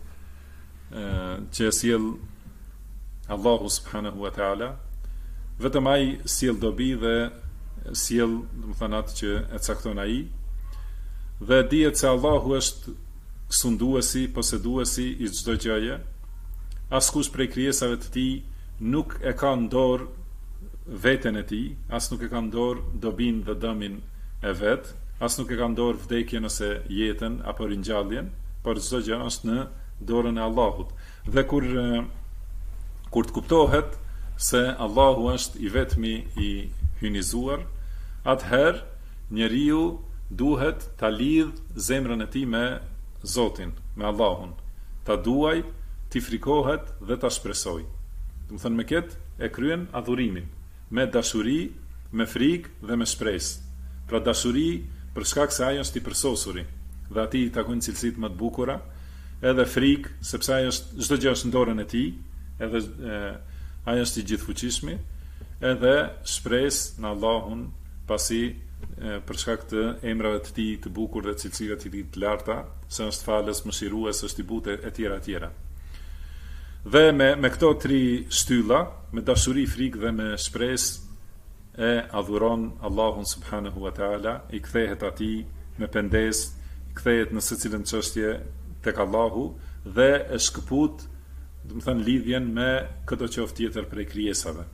e sjell Allahu subhanahu wa taala. Vetëm ai sjell dobi dhe sjell, domethënë atë që e cakton ai, dhe dihet se Allahu është sunduesi, poseduesi i çdo gjëje. Askush prej krijesave të tij nuk e ka në dorë veten e tij, as nuk e ka në dorë dobin dhe dëmin e vet, as nuk e ka në dorë vdekjen ose jetën apo ringjalljen, por çdo gjë është në dorën e Allahut. Dhe kur të kuptohet se Allahu është i vetmi i hynizuar, atëherë njeriu duhet ta lidh zemrën e tij me Zotin, me Allahun, ta duaj, t'i frikohet dhe ta shpresoj. Do të thënë me këtë e kryen adhurimin, me dashuri, me frikë dhe me shpresë. Pra dashuri për shkak se ai është i përsosuri dhe atij i takojnë cilësitë më të bukura, edhe frikë sepse ai është çdo gjë është në dorën e tij, edhe ai është i gjithfuqishëm, edhe shpresë në Allahun, pasi për shkak të emrave të tij të bukur dhe cilësive të tij të larta, se është falës, mëshirues, është i butë e tjera etj. Dhe me këto tri shtylla, me dashuri, frikë dhe me shpresë, e adhuron Allahun subhanahu wa taala, i kthehet atij me pendes, i kthehet në secilën çështje tek Allahu dhe e shkëput, do të thënë, lidhjen me çdo qoftë tjetër prej krijesave.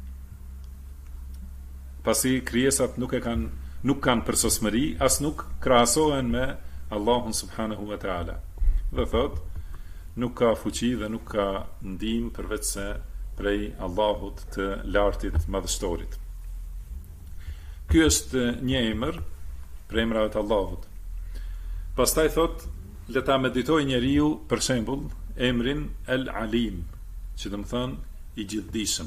Pasi krijesat nuk kanë përsosmëri, as nuk krahasohen me Allahun subhanahu wa taala. Dhe thot, nuk ka fuqi dhe nuk ka ndihmë përveç se prej Allahut të lartit madhështorit. Ky është një emër për emrave të Allahut. Pastaj thot, le ta meditoj njeriu për shembull emrin El Alim, që do të thonë i gjithdijshëm.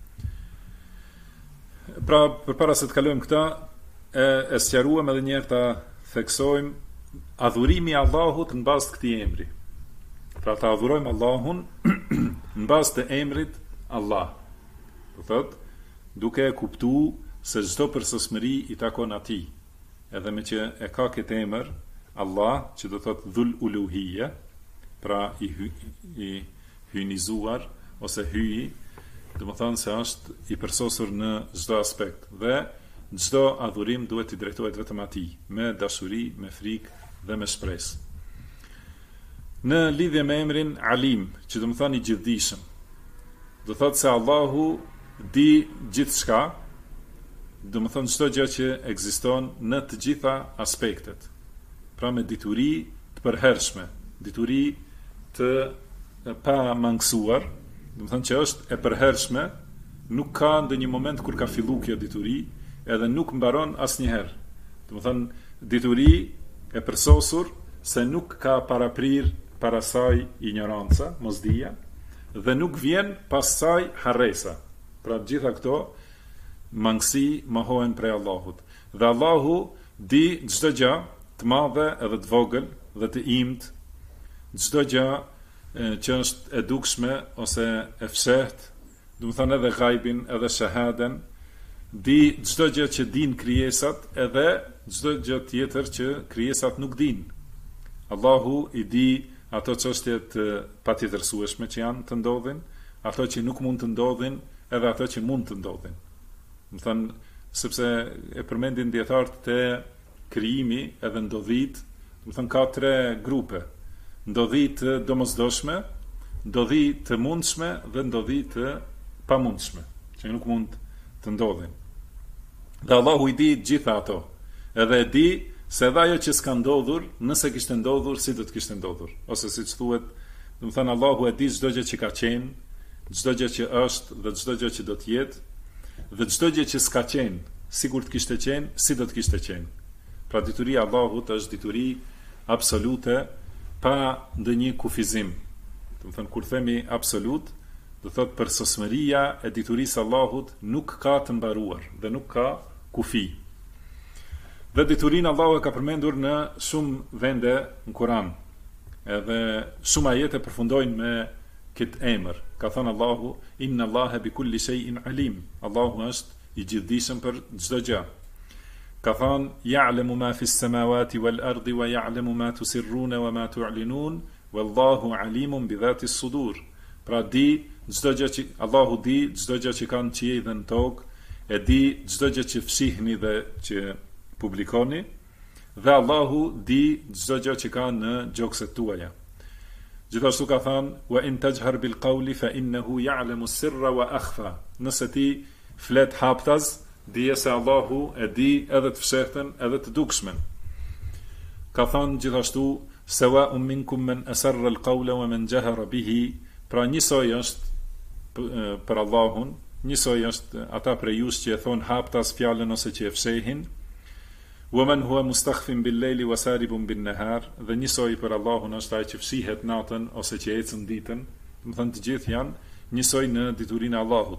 Pra, përpara se të kalojmë këta, e sqaruam edhe një herë ta theksojmë adhurimi i Allahut në bazë të këtij emri. Pra ta adhurojmë Allahun në bazë të emrit Allah. Do thot, duke e kuptuar se çdo përsosmëri i takon atij, edhe me që e ka këtë emër Allah, që do thot dhul uluhiyya, pra i hynizuar ose hyi, do të thonë se është i përsosur në çdo aspekt dhe çdo adhurim duhet i drejtohet vetëm atij, me dashuri, me frikë dhe me shpresë. Në lidhje me emrin Alim, që do të thonë i gjithdijshëm, do thotë se Allahu di gjithçka, do të thonë çdo gjë që ekziston në të gjitha aspektet. Pra me dituri të përhershme, dituri të pa mangësuar, do të thonë që është e përhershme, nuk ka ndonjë moment kur ka filluar kjo dituri, edhe nuk mbaron asnjëherë. Do të thonë dituri e përsosur se nuk ka paraprir para saj ignoranca, mosdia, dhe nuk vjen pas saj harresa. Pra gjitha këto mangësi mohohen prej Allahut. Dhe Allahu di çdo gjë, të madhe edhe të vogël dhe të imt, çdo gjë që është e dukshme ose e fshehtë, do të thonë edhe ghaibin, edhe shahaden, di çdo gjë që din krijesat, edhe çdo gjë tjetër që krijesat nuk din. Allahu i di ato çështje të patjetërsueshme që janë të ndodhin, ato që nuk mund të ndodhin, edhe ato që mund të ndodhin. Do të thonë, sepse e përmendin dietarët te krijimi edhe ndodhit, do të thonë ka tre grupe: ndodhi të domosdoshme, ndodhi të mundshme dhe ndodhi të pamundshme, që nuk mund të ndodhin. Dhe Allahu i di gjitha ato, edhe e di se edhe ajo që s'ka ndodhur, nëse kishte ndodhur, si do të kishte ndodhur. Ose siç thuhet, do të thënë Allahu e di çdo gjë që ka qenë, çdo gjë që është dhe çdo gjë që do të jetë, dhe çdo gjë që s'ka qenë, sikur të kishte qenë, si do të kishte qenë. Pra dituria e Allahut është dituri absolute, pa ndonjë kufizim. Do të thënë kur themi absolut, do thot përsosmëria e diturisë Allahut nuk ka të mbaruar dhe nuk ka kufi. Dhe diturinë Allahu e ka përmendur në shumë vende në Kur'an. Edhe shumë ajete përfundojnë me këtë emër. Ka thënë Allahu, inna Allahe bi kulli shay'in alim. Allahu është i gjithdijshëm për çdo gjë. Ka thënë, ya'lamu ma fi s-samawati wal ardi wa ya'lamu ma tusirruna wa ma tu'linun, wallahu alimun bi dhati s-sudur. Pra di çdo gjë që Allahu di çdo gjë që ka në qiell dhe në tokë, e di çdo gjë që fshihni dhe që publikoni, dhe Allahu di çdo gjë që ka në gjokset tuaja. Gjithashtu ka thënë, wa in tajhar bil qawli fa innahu ya'lamu s-sirra wa akhfa. Nëse ti flet haptas, dije se Allahu e di edhe të fshehtën edhe të dukshmen. Ka thënë gjithashtu, sawa'un minkum man asarra al-qawla wa man jahara bihi. Pra njësoj është për Allahun, njësoj është ata prej jush që e thonë haptas fjalën ose që e fshehin, وَمَنْ هُوَ مُسْتَخْفٍ بِاللَّيْلِ وَسَارِبٌ بِالنَّهَارِ. Dhe njësoj për Allahun është ai që fshihet natën ose që ecën ditën. Do të thënë të gjithë janë njësoj në diturinë e Allahut.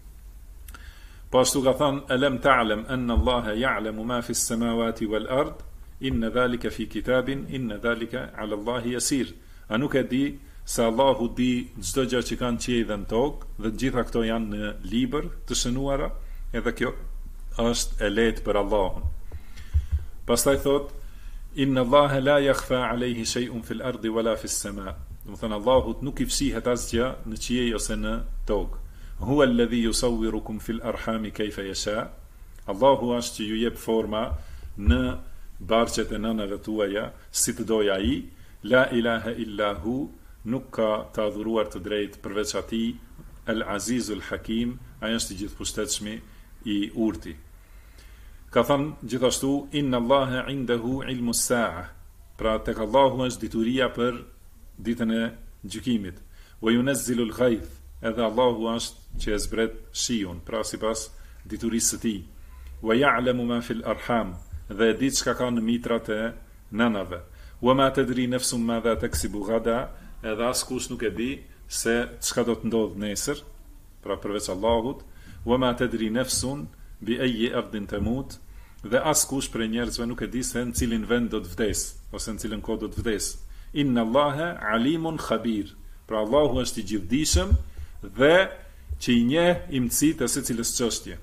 Po ashtu ka thënë, alam ta'lam anna Allaha ya'lamu ma fi s-samawati wal ard, inna dhalika fi kitabin, inna dhalika 'ala Allahi yasir. A nuk e di se Allahu di çdo gjë që kanë qiell dhe në tokë, dhe të gjitha këto janë në libër të shënuara, edhe kjo është e lehtë për Allahun. Pastaj thot, inna Allaha la yakhfa alayhi shay'un fil ardi wala fis sama. Do të thënë Allahut nuk i fshihet asgjë në qiell ose në tokë. Huwa alladhi yusawwirukum fil arham kayfa yasha. Allahu është që ju jep forma në barqet e nënave tuaja si të dojë ai. La ilaha illa hu, nuk ka të adhuruar të drejtë përveç atij. El Azizul Hakim, ai është i gjithëpushtetshmi i urti. Ka thënë gjithashtu, inna Allaha indahu ilmu s-sa'a. Pra tek Allahu është dituria për ditën e gjykimit. Wa yunazzilu al-ghayth. Edhe Allahu është që e zbret shiun, pra sipas diturisë së tij. Wa ya'lamu ma fil arham. Dhe e di çka ka në mitrat e nënave. Wa ma tadri nafsun madha taksibu ghada. Edhe askush nuk e di se çka do të ndodhë nesër, pra përveç Allahut. Wa ma tadri nafsun bi ayyi ardin tamut. Dhe askush prej njerëzve nuk e di se në cilin vend do të vdes ose në cilin kohë do të vdes. Inna Allaha alimun khabir. Pra Allahu është i gjithdijshëm dhe që i njeh imësitë e secilës çështje.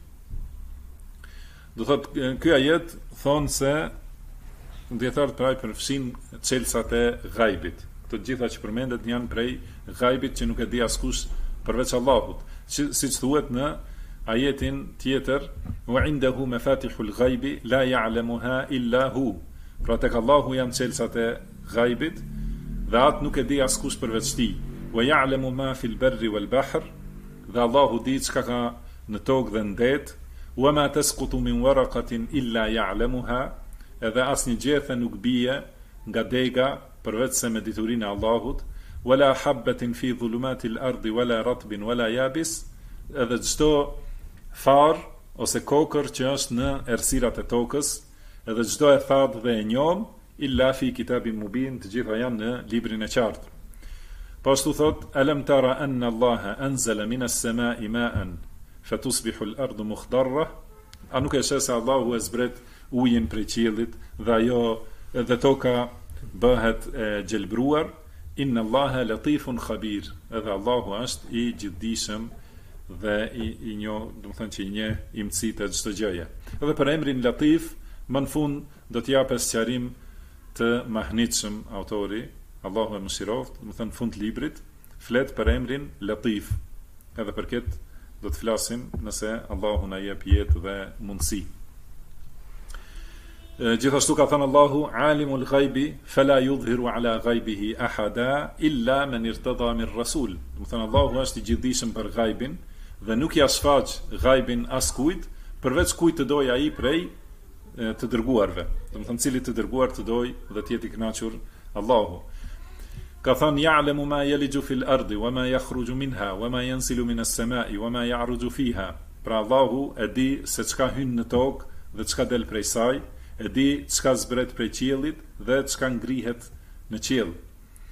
Do thotë ky ajet thon se dietarët pra përfshin çelësat e ghaibit. Të gjitha që përmendet janë prej ghaibit që nuk e di askush përveç Allahut. Siç thuhet në ajetin tjetër, wa indahu mafatihul ghaibi la ya'lamuha illa hu. Pra tek Allahu janë çelësat e ghaibit dhe atë nuk e di askush përveç tij. Wa ya'lamu ma fil barri wal bahr. Dhe Allahu di çka ka në tokë dhe në det. Wa ma tasqutu min waraqatin illa ya'lamuha. Edhe asnjë gjethe nuk bie nga dega përveç se me diturinë e Allahut. Wala habatin fi dhulumatil ardi wala ratbin wala yabis. Edhe çdo far ose kokër që është në errësirat e tokës, edhe çdo e thatë dhe e njom, illa fi kitabin mubin, të gjitha janë në librin e qartë. Po ashtu thot, alam tara anna Allaha anzala minas samai ma'an fatusbihu al-ardu mukhdarra. A nuk e sheh se Allahu e zbret ujin prej qiellit dhe ajo dhe toka bëhet e gjelbruar. Inna Allaha latifun khabir. Edhe Allahu është i gjithdijshëm dhe i njoh, do të thënë që i njeh imësitë e çdo gjëje. Edhe për emrin Latif, më në fund do të japes sqarim të mahnitshëm autori, Allahu e mëshiroft, do të thënë fund librit, flet për emrin Latif. Edhe për këtë do të flasim nëse Allahu na jep jetë dhe mundësi. Gjithashtu ka thënë Allahu, alimul ghaibi fala yudhhiru ala ghaibihi ahada illa man irtada min rasul. Do të thënë Allahu është i gjithdijshëm për ghaibin dhe nuk ja shfaq ghaibin askujt përveç kujt të doj ai prej të dërguarve. Do të thënë cili të dërguar të doj dhe të jetë i kënaqur Allahu. Ka thënë ya'lamu ma yaliju fil ardi wa ma yakhruju minha wa ma yanzilu minas samai wa ma ya'ruju fiha. Pra Allahu e di se çka hyn në tokë dhe çka del prej saj, e di çka zbret prej qiellit dhe çka ngrihet në qiell.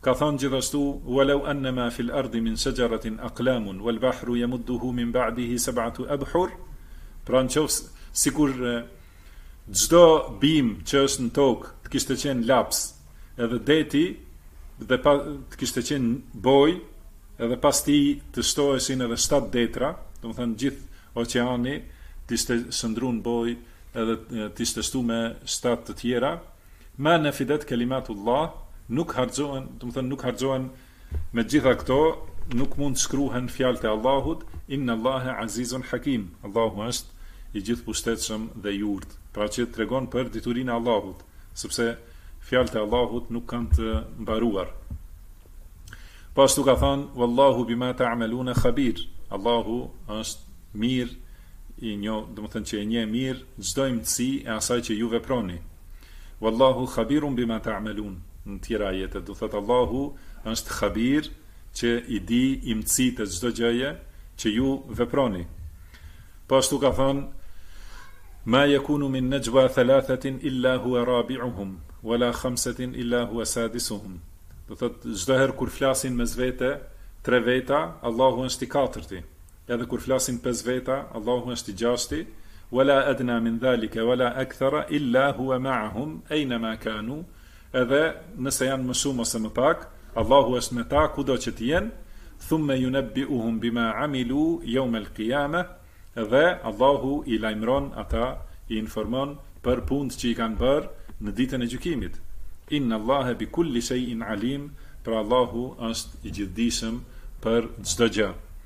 Ka thënë gjithashtu walau annama fil ardi min shajaratin aqlamun wal bahru yamudduhu min ba'dihi sab'atu abhur. Pra nëse sikur çdo bim që është në tokë të kishte qenë laps, edhe deti dhe të kishte qenë boj, edhe pas ti të shtoheshin edhe 7 detra, domethënë gjithë oqeani të ishte shndruar në boj, edhe të ishte shtu me 7 të tjera, ma nafidat kalimatullah, nuk harxohen, domethënë nuk harxohen me gjitha këto, nuk mund të shkruhen fjalët e Allahut, inna Allaha azizun hakim. Allahu është i gjithë pushtetshëm dhe i urtë. Pra që tregon për diturinë e Allahut, sepse fjalët e Allahut nuk kanë të mbaruar. Pashtu ka thënë wallahu bima ta'maluna khabir. Allahu është mirë i njoh, domethënë që e njeh mirë çdo imtësi e asaj që ju veproni. Wallahu khabirun bima ta'malun. Në tjera ajete do thotë Allahu është khabir që i di imtësitë e çdo gjëje që ju veproni. Pashtu ka thënë ma yakunu min najwa thalathatin illa huwa rabi'uhum wala khamsatin illa huwa sadisuhum. Do thotë çdo herë kur flasin mes vete 3 veta, Allahu është i katërti. Edhe kur flasin 5 veta, Allahu është i gjashti. Wala adna min dhalika wala akthara illa huwa ma'ahum aynama kanu. Edhe nëse janë më shumë ose më pak, Allahu është me ta kudo që të jenë. Thumma yunabbi'uhum bima 'amilu yawm al-qiyamah. Edhe Allahu i lajmëron ata, i informon për punët që i kanë bërë në ditën e gjykimit. Inna Allaha bi kulli shay'in alim. Pra Allahu është i gjithdijshëm për çdo gjë.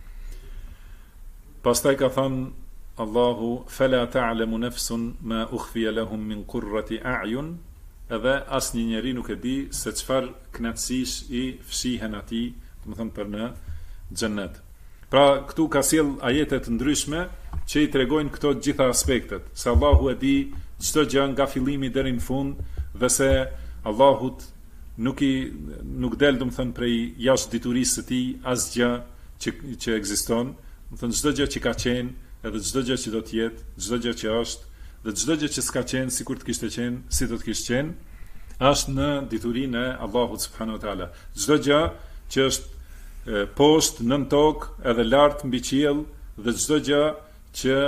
Pastaj ka thënë Allahu fala ta'lamu nafsun ma ukhfiya lahum min qurrati a'yun. Edhe asnjë njeri nuk e di se çfarë kënaqësish i fshihen atij, domethënë për në xhennet. Pra këtu ka sjell ajete të ndryshme që i tregojnë këto të gjitha aspektet, se Allahu e di çdo gjë nga fillimi deri në fund dhe se Allahut nuk del domethënë prej jashtë diturisë së tij asgjë që ekziston, domethënë çdo gjë që ka qenë, edhe çdo gjë që do të jetë, çdo gjë që është dhe çdo gjë që s'ka qenë sikur të kishte qenë, si do të kishte qenë, është në diturinë e Allahut subhanahu wa taala. Çdo gjë që është poshtë nën tokë edhe lart mbi qiell dhe çdo gjë që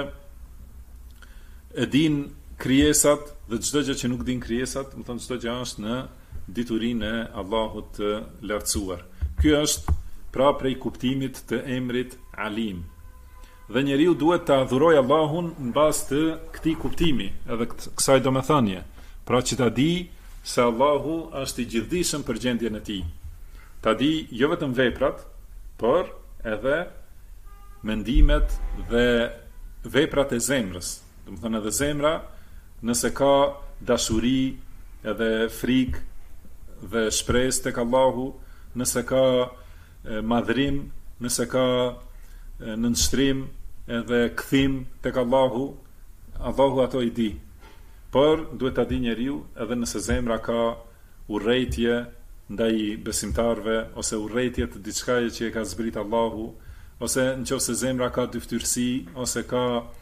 e din krijesat dhe çdo gjë që nuk din krijesat, do të thonë çdo gjë është në diturinë e Allahut të lartësuar. Ky është pra prej kuptimit të emrit Alim. Dhe njeriu duhet të adhurojë Allahun në bazë të këtij kuptimi, edhe kësaj domethënie, pra që ta di se Allahu është i gjithdijshëm për gjendjen e tij. Ta di jo vetëm veprat, por edhe mendimet dhe veprat e zemrës. Domethënë edhe zemra, nëse ka dashuri, edhe frikë dhe shpresë tek Allahu, nëse ka madhrim, nëse ka nënshtrim edhe kthim tek Allahu, Allahu ato i di. Por duhet ta di njeriu edhe nëse zemra ka urrëtie ndaj besimtarve ose urrëtie të diçkaje që e ka zbrit Allahu, ose nëse zemra ka dyftyrsi, ose ka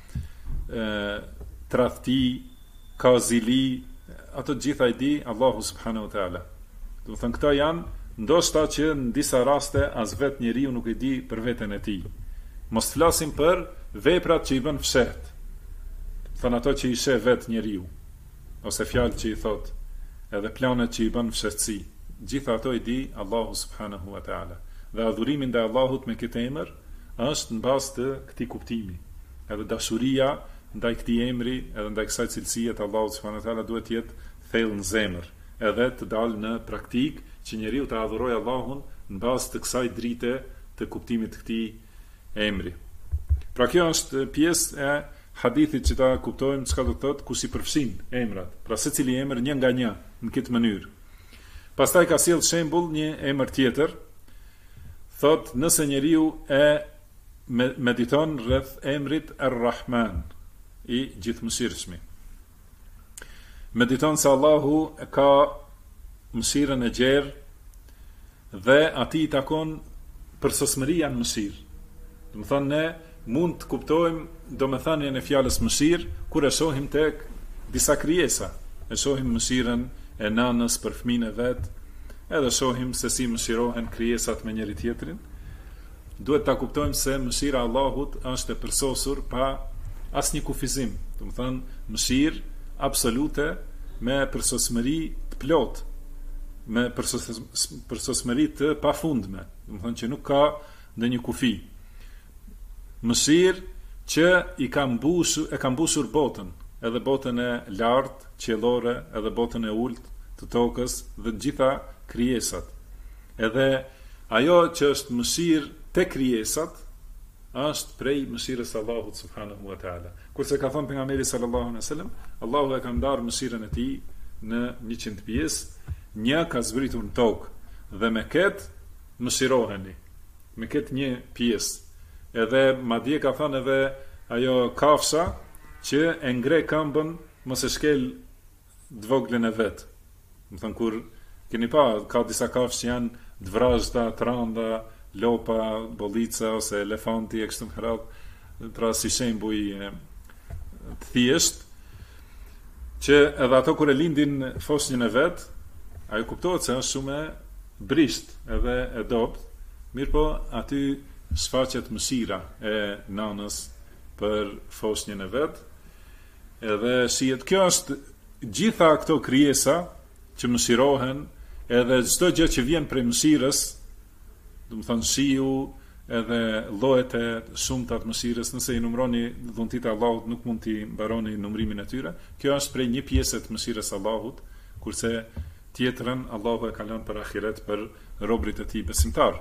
tradhti, ka zili, ato gjitha i di Allahu subhanahu wa taala. Do të thënë këto janë ndoshta që në disa raste as vet njeriu nuk i di për veten e tij. Mos flasim për veprat që i bën fsheht. Thënë ato që i sheh vet njeriu, ose fjalët që i thot, edhe planet që i bën fshehtësi. Gjitha ato i di Allahu subhanahu wa taala. Dhe adhurimi ndaj Allahut me këtë emër është në bazë të këtij kuptimi. Edhe dashuria ndaj këtij emri, edhe ndaj kësaj cilësie të Allahut subhanahu wa taala duhet të jetë thellë në zemër, edhe të dalë në praktik që njeriu të adhurojë Allahun në bazë të kësaj drite të kuptimit të këtij emri. Pra kjo është pjesë e hadithit që ta kuptojmë çka do të thotë kur si përfshin emrat. Pra secili emër një nga një në këtë mënyrë. Pastaj ka sjell shembull një emër tjetër. Thot nëse njeriu e mediton rreth emrit Ar-Rahman, i gjithëmëshirshmi. Mediton se Allahu ka mëshirën e gjerë dhe atij i takon përsosmëria në mëshirë. Do të thonë ne mund të kuptojmë domethënien e fjalës mëshirë kur e shohim tek disa krijesa. E shohim mëshirën e nanës për fëmijën e vet, edhe shohim se si mëshirohen krijesat me njëri tjetrin. Duhet ta kuptojmë se mëshira e Allahut është e përsosur pa asnjë kufizim. Do të thonë mëshirë absolute me përsosmëri të plot, me përsosmëri të pafundme. Do të thonë që nuk ka ndonjë kufi. Mëshirë që e ka mbushur botën, edhe botën e lartë, qiellore, edhe botën e ulët të tokës dhe të gjitha krijesat. Edhe ajo që është mëshirë te krijesat është prej mëshirës së Allahut subhanahu wa taala. Kurse ka thënë pejgamberi sallallahu alaihi wasallam, Allahu e ka ndarë mëshirën e tij në 100 pjesë, një ka zbritur në tokë dhe me këtë mëshiroheni. Me këtë një pjesë. Edhe madje ka thënë edhe ajo kafsha që e ngre këmbën mos e shkel të voglën e vet. Do thënë kur keni pa ka disa kafshë që janë të vrazhta, të randa, lopa, bollica ose elefanti e kështu me radhë, pra si shembuj të thjesht, që edhe ato kur e lindin foshnjën e vet, ajo kuptohet se është shumë e brisht edhe e dobët, mirë po aty shfaqet mëshira e nanës për foshnjën e vet, edhe shihet kjo është gjitha këto krijesa që mëshirohen, edhe çdo gjë që vjen prej mëshirës, do të thonë shiu, edhe llojet e shumta të mëshirës, nëse i numroni dhuntit e Allahut nuk mund t'i mbaroni numrimin e tyre. Kjo është prej një pjesë të mëshirës së Allahut, kurse tjetrën Allahu e ka lënë për ahiret për robërit e tij besimtar.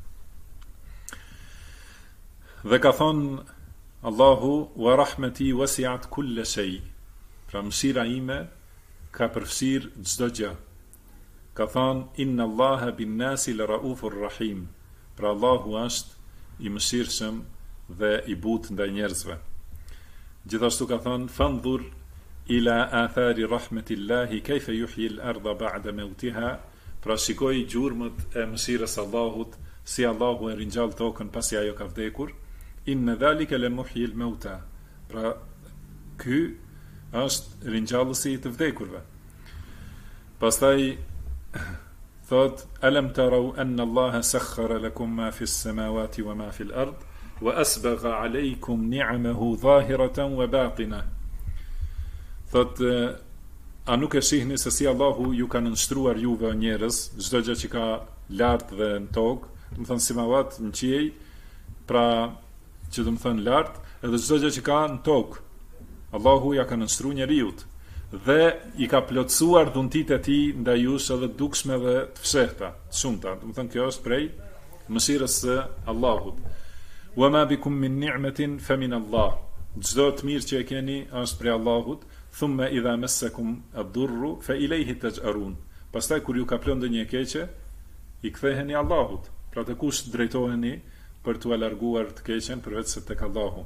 Dhe ka thonë Allahu, wa rahmeti wasi'at kulla shay. Pra mëshira ime ka përfshirë çdo gjë. Ka thonë, inna Allaha bin nasi la raufur rahim. Pra Allahu është i mëshirshëm dhe i butë ndaj njerëzve. Gjithashtu ka thonë, fandhur ila athari rahmetillahi kayfa yuhyi al-ardha ba'da mawtiha. Pra shikoj gjurmët e mëshirës Allahut, si Allahu e ringjall tokën pasi ajo ka vdekur. Inna dhalika la muhyi al-mauta. Pra ky është ringjallësi i të vdekurve. Pastaj thot, alam taraw anna Allaha sakhkhara lakum ma fi as-samawati wa ma fi al-ard wa asbagha alaykum ni'amahu zahiratan wa batina. Thot, a nuk e shihni se si Allahu ju ka nënshtruar juve njerëz çdo gjë që ka lart dhe në tokë, do të thonë simawat në qiell, pra që do të thonë lart, edhe çdo gjë që ka në tokë. Allahu ja ka nënshtruar njeriut dhe i ka plotësuar dhuntit e tij ndaj jush edhe dukshme dhe të fshehta, të shumta. Do të thonë kjo është prej mëshirës së Allahut. Wa ma bikum min ni'matin fa min Allah. Çdo të mirë që e keni është prej Allahut. Thumma idha massakum ad-durru fa ilayhi taj'arun. Pastaj kur ju ka plot ndonjë keqe, i ktheheni Allahut. Pra të kush drejtoheni për t'u larguar të keqen përveç se tek Allahu.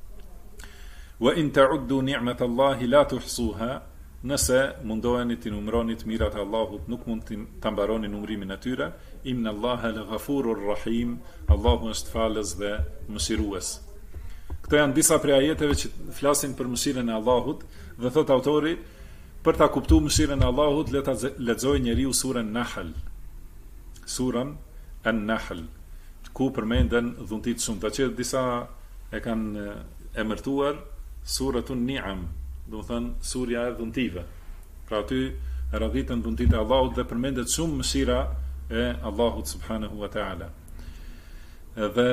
Wa in ta'uddu ni'matallahi la tuhsuha. Nëse mundoheni të numroni të mirat e Allahut, nuk mund të mbaroni numrimin e tyre. Inna Allaha la ghafurur rahim. Allahu është falës dhe mëshirues. Këto janë disa prej ajeteve që flasin për mëshirën e Allahut, dhe thot autori, për ta kuptuar mëshirën e Allahut, le ta lexojë njeriu surën Nahl. Surën An-Nahl, ku përmenden dhuntit shumë, që disa e kanë emërtuar suratun Ni'am, do të thënë surja e dhuntive. Pra aty radhiten dhuntit e Allahut dhe përmendet shumë mëshira e Allahut subhanahu wa ta'ala. Dhe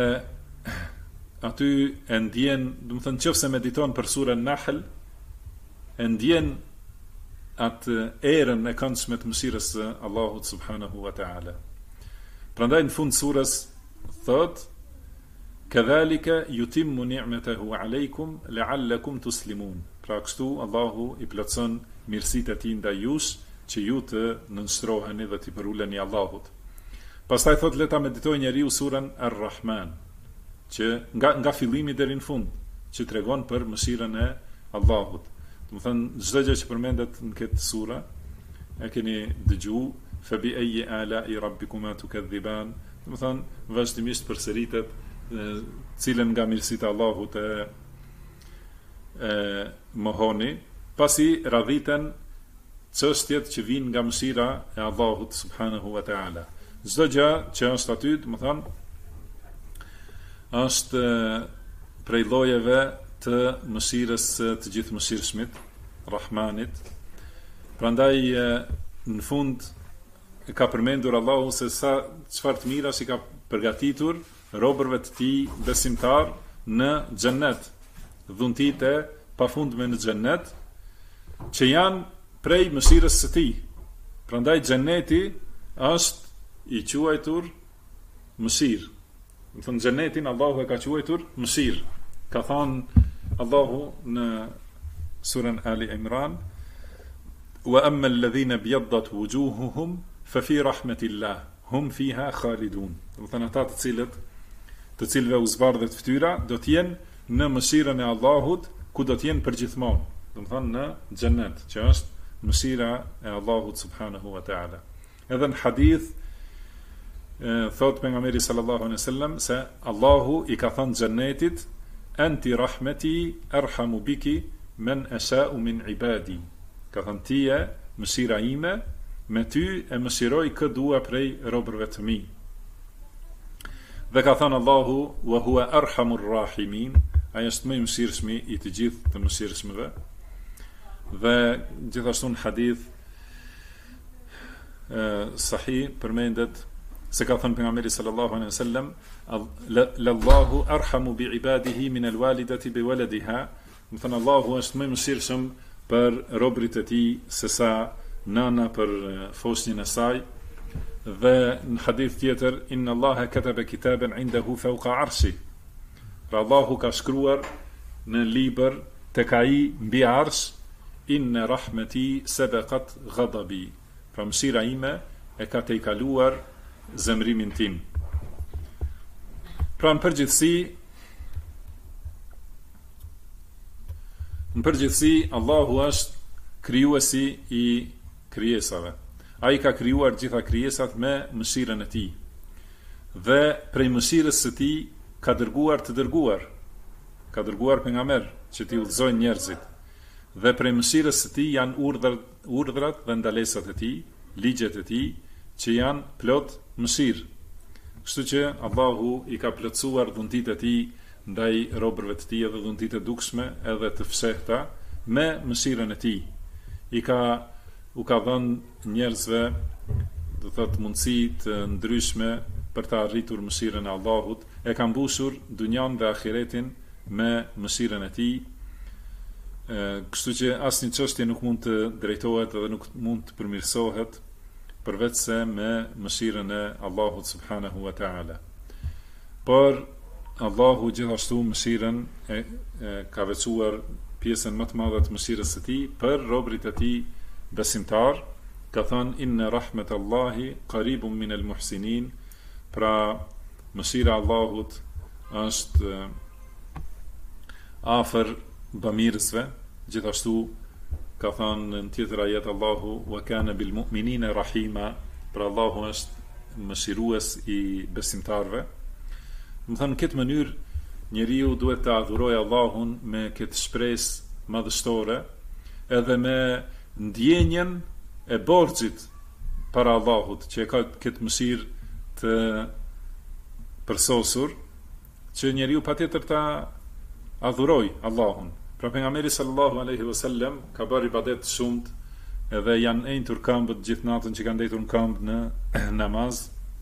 aty e ndjen, do të thënë nëse mediton për surën Nahl, e ndjen atë erën e këndshme të mëshirës së Allahut subhanahu wa ta'ala. Prandaj në fund surës thot, kadhalika yutimmu ni'matahu alaykum la'allakum tuslimun. Pra kështu Allahu i plotson mirësitë e tij ndaj jush, që ju të nënshtroheni dhe të përuleni Allahut. Pastaj thot, le ta meditojë njeriu surën Ar-Rahman, që nga fillimi deri në fund, që tregon për mëshirën e Allahut. Do të thënë çdo gjë që përmendet në këtë sura e keni dëgjuar, fa bi ayyi ala'i rabbikuma tukadhiban. Do të thënë vazhdimisht përsëritet cilën nga mirësitë e Allahut e mohoni, pasi radhiten çështjet që vijnë nga mëshira e Allahut subhanahu wa taala. Çdo gjë që është aty, do të thonë, është prej llojeve të mëshirës të gjithë mëshirshmit, Rahmanit. Prandaj në fund ka përmendur Allahu se çfarë të mira si ka përgatitur robërve të tij besimtar në xhennet, dhuntitë pafundme në xhennet, që janë prej mëshirës së tij. Prandaj xhenneti është i quajtur mëshirë. Do të thonë xhennetin Allahu e ka quajtur mëshirë. Ka thënë Allahu në surën Ali Imran: "Wa amma alladhina biyaddat wujuhuhum fa fi rahmatillah hum fiha khalidun." Do të thonë ata të cilëve u zbardhet fytyra do të jenë në mëshirën e Allahut, ku do të jenë përgjithmonë. Do të thonë në xhennet, që është mëshira e Allahut subhanahu wa taala. Edhe në hadith thot pejgamberi sallallahu alaihi wasallam se Allahu i ka thënë xhennetit: "Anti rahmeti arhamu biki men asha'u min ibadi." Ka thënë ti je mëshira ime, me ty e mëshiroj kë dua prej robërve të mi. Dhe ka thënë Allahu: "Wa huwa arhamur rahimin." Ai është më i mëshirshmi i të gjithë të mëshirshmëve. Dhe gjithashtu në hadith sahih përmendet se ka thënë pejgamberi sallallahu alaihi wasallam: "Lallahu arhamu bi ibadihi min alwalidati bi waladiha." Do thënë Allahu është më i mëshirshëm për robërit e tij se sa nana për foshnjën e saj. Dhe në hadith tjetër: "Inna Allaha kataba kitaban 'indahu fawqa 'arshi." Pra Allahu ka shkruar në libër tek ai mbi arsh: "Inna rahmeti sabaqat ghadabi." Pra mëshira ime e ka tejkaluar zemrimin tim. Pra në përgjithësi Allahu është krijuesi i krijesave. Ai ka krijuar gjitha krijesat me mëshirën e tij. Dhe prej mëshirës së tij ka dërguar të dërguar. Ka dërguar pejgamber që t'i udhëzojnë njerëzit. Dhe prej mëshirës së tij janë urdhrat dhe ndalesat e tij, ligjet e tij, që janë plot mëshirë. Kështu që Allahu i ka plotësuar dhuntitë e tij ndaj robërve të tij, edhe dhuntitë e dukshme edhe të fshehta, me mëshirën e tij. U ka dhënë njerëzve, do thotë, mundësi të ndryshme për të arritur mëshirën e Allahut. E ka mbushur dunjan dhe ahiretin me mëshirën e tij. Kështu që asnjë çështje nuk mund të drejtohet dhe nuk mund të përmirësohet përveç se me mëshirën e Allahut subhanahu wa taala. Por Allahu gjithashtu mëshirën ka veçuar pjesën më të madhe të mëshirës së tij për robërit e tij besimtar. Ka thënë: "Inna rahmetallahi qaribun min al-muhsinin." Pra mëshira e Allahut është afër bamirësve. Gjithashtu ka thënë në tjetër ajet Allahu: "Wa kana bil mu'minina rahima." Pra Allahu është mëshirues i besimtarve. Më thënë, në këtë mënyrë njeriu duhet të adhurojë Allahun me këtë shpresë madhështore, edhe me ndjenjen e borxhit para Allahut, që e ka këtë mëshirë të përsosur, që njeriu patjetër ta adhurojë Allahun. Pra pejgamberi sallallahu alaihi wasallam ka bërë ibadet shumët, edhe janë enjtur këmbët gjithë natën që kanë ndetur në këmbë në namaz,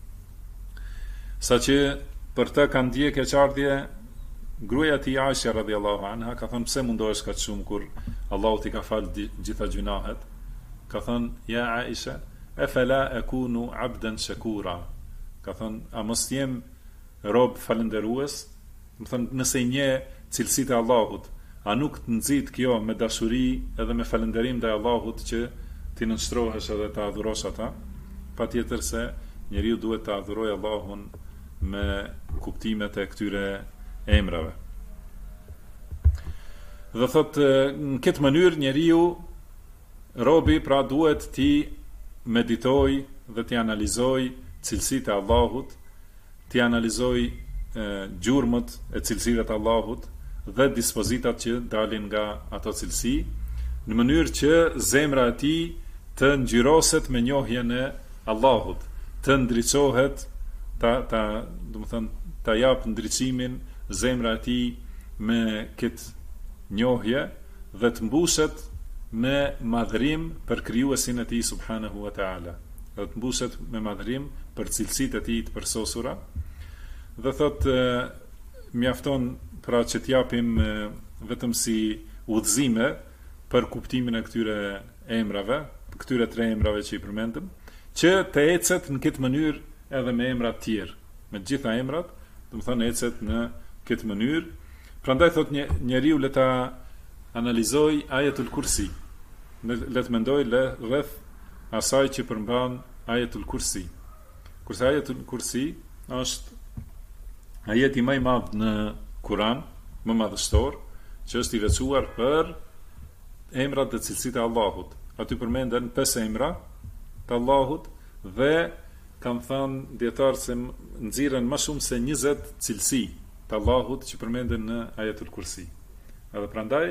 saqë për të kanë ndje keqardhje gruaja e tij Aisha radhiyallahu anha. Ka thënë: "Pse mundohesh kaq shumë kur Allahu t'i ka falë gjitha gjunahet?" Ka thënë: "Ja Aisha, afala akunu 'abdan shakura." Ka thënë: "A mos jem rob falënderues?" Do thënë, nëse i njeh cilësitë e Allahut, a nuk të nxit kjo me dashuri edhe me falënderim ndaj Allahut që ti nënshtrohesh edhe të adhurosh ata? Patjetër se njeriu duhet të adhurojë Allahun me kuptimet e këtyre emrave. Dhe thotë, në këtë mënyrë njeriu, robi, pra duhet ti meditoj dhe ti analizoj cilësitë e Allahut, ti analizoj gjurmët e cilësive të Allahut dhe dispozitat që dalin nga ato cilësi, në mënyrë që zemra e tij të ngjyroset me njohjen e Allahut, të ndriçohet, do të thënë, ta jap ndriçimin zemra e tij me këtë njohje dhe të mbuset me madhërim për krijuesin e tij subhanahu wa taala. Dhe të mbuset me madhërim për cilësitë e tij të përsosura. Dhe thotë mjafton pra që t'japim vetëm si udhëzime për kuptimin e këtyre emrave, këtyre tre emrave që i përmendëm, që të ecet në këtë mënyrë edhe me emra të tjerë. Me të gjitha emrat, do të thonë ecet në këtë mënyrë. Prandaj thot njeriu le ta analizoj Ajetul Kursi. Le të mendoj rreth asaj që përmban Ajetul Kursi. Kurse Ajetul Kursi është ajeti më i madh në Kur'an, më madhështor, që është i veçuar për emrat dhe cilësitë e Allahut. Aty përmenden 5 emra të Allahut dhe kanë thënë dietarë se nxirren më shumë se 20 cilësi të Allahut që përmenden në Ajetul Kursi. Edhe prandaj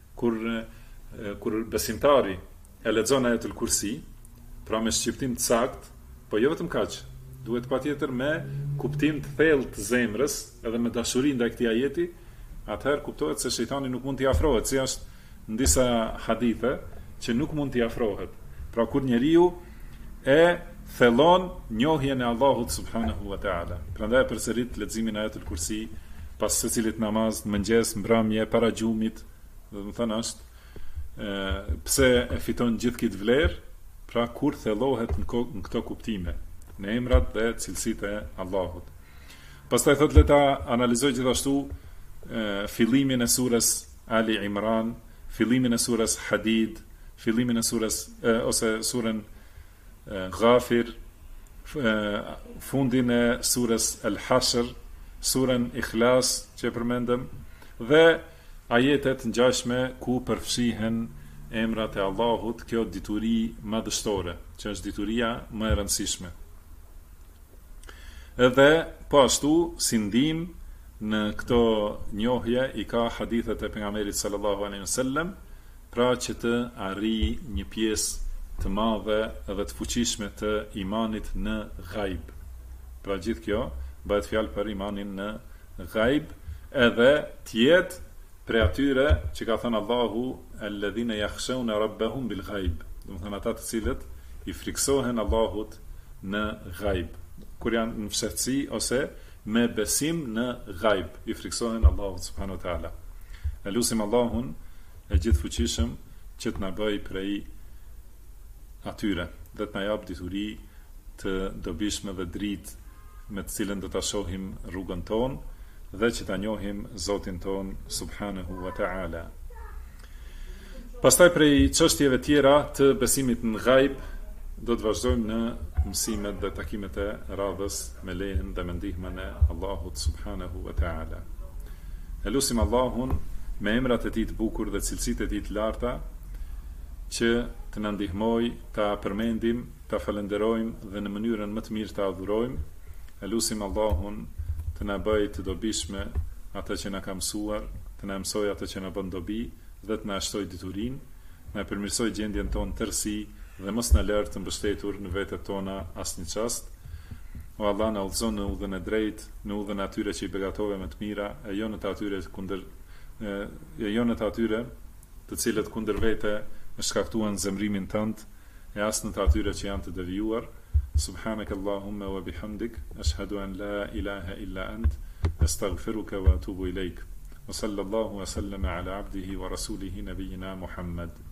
kur besimtari e lexon Ajetul Kursi, pra me shqiptim të saktë, po jo vetëm kaq, duhet patjetër me kuptim të thellë të zemrës, edhe me dashuri ndaj këtij ajeti, atëherë kuptohet se shejtani nuk mund t'i afrohet, si është në disa hadithe që nuk mund t'i afrohet. Pra kur njeriu e thellon njohjen e Allahut subhanahu wa taala. Prandaj përsërit leximin e Ajetul Kursi pas secilit namaz, mëngjes, mbrëmje, para gjumit, do të thënë është pse e fiton gjithë këtë vlerë, pra kur thellohet në këto kuptime, në emrat dhe cilësitë e Allahut. Pastaj thot le ta analizoj gjithashtu fillimin e surës Ali Imran, fillimin e surës Hadid, fillimin e surës ose surën Ghafir, fundin e surës Al-Hashr, surën Ikhlas që përmendëm, dhe ajetet ngjashme ku përfshihen emrat e Allahut, kjo dituri madhështore, që është dituria më e rëndësishme. Edhe po ashtu si ndihmë në këto njohje i ka hadithet e pejgamberit sallallahu alaihi wasallam, pra që të arrijë një pjesë të madhe edhe të fuqishme të imanit në ghaib. Pra gjithë kjo bëhet fjalë për imanin në ghaib, edhe të jetë prej atyre që ka thënë Allahu alladhina yakhshawna rabbahum bil ghaib, do të thënë ata të cilët i friksohen Allahut në ghaib, kur janë në fshehtësi ose me besim në ghaib, i friksohen Allahut subhanahu wa taala. Elusim Allahun e gjithë fuqishëm që të na bëj prej atyre dhe të na jap dituri të dobishme dhe dritë me të cilën do ta shohim rrugën tonë dhe që ta njohim Zotin ton subhanahu wa taala. Pastaj prej çështjeve tjera të besimit në ghaib do të vazhdojmë në mësimet dhe takimet e radhës me lejen dhe me ndihmën e Allahut subhanahu wa taala. Elusim Allahun me emrat e tij të bukur dhe cilësitë e tij të larta që të na ndihmoj ta përmendim, ta falenderojmë dhe në mënyrën më të mirë ta adhurojmë. Elusim Allahun të na bëj të dobishme atë që na ka mësuar, të na mësoj atë që na bën dobi dhe të na shtoj diturinë, na përmirësoj gjendjen tonë tërësi dhe mos na lër të mbështetur në vetet tona asnjë çast. O Allah, na udhëzon në udhën e drejtë, në udhën e atyre që i begatove me të mira, e jo në të atyre të cilët kundër vete e shkaktuan zemrimin tënd, e as në të atyre që janë të devijuar. Subhanakallahumma wa bihamdik, ashhadu an la ilaha illa ant, astaghfiruka wa atubu ilaik. Wa sallallahu wa sallama ala abdihi wa rasulihi nabiyyina Muhammad.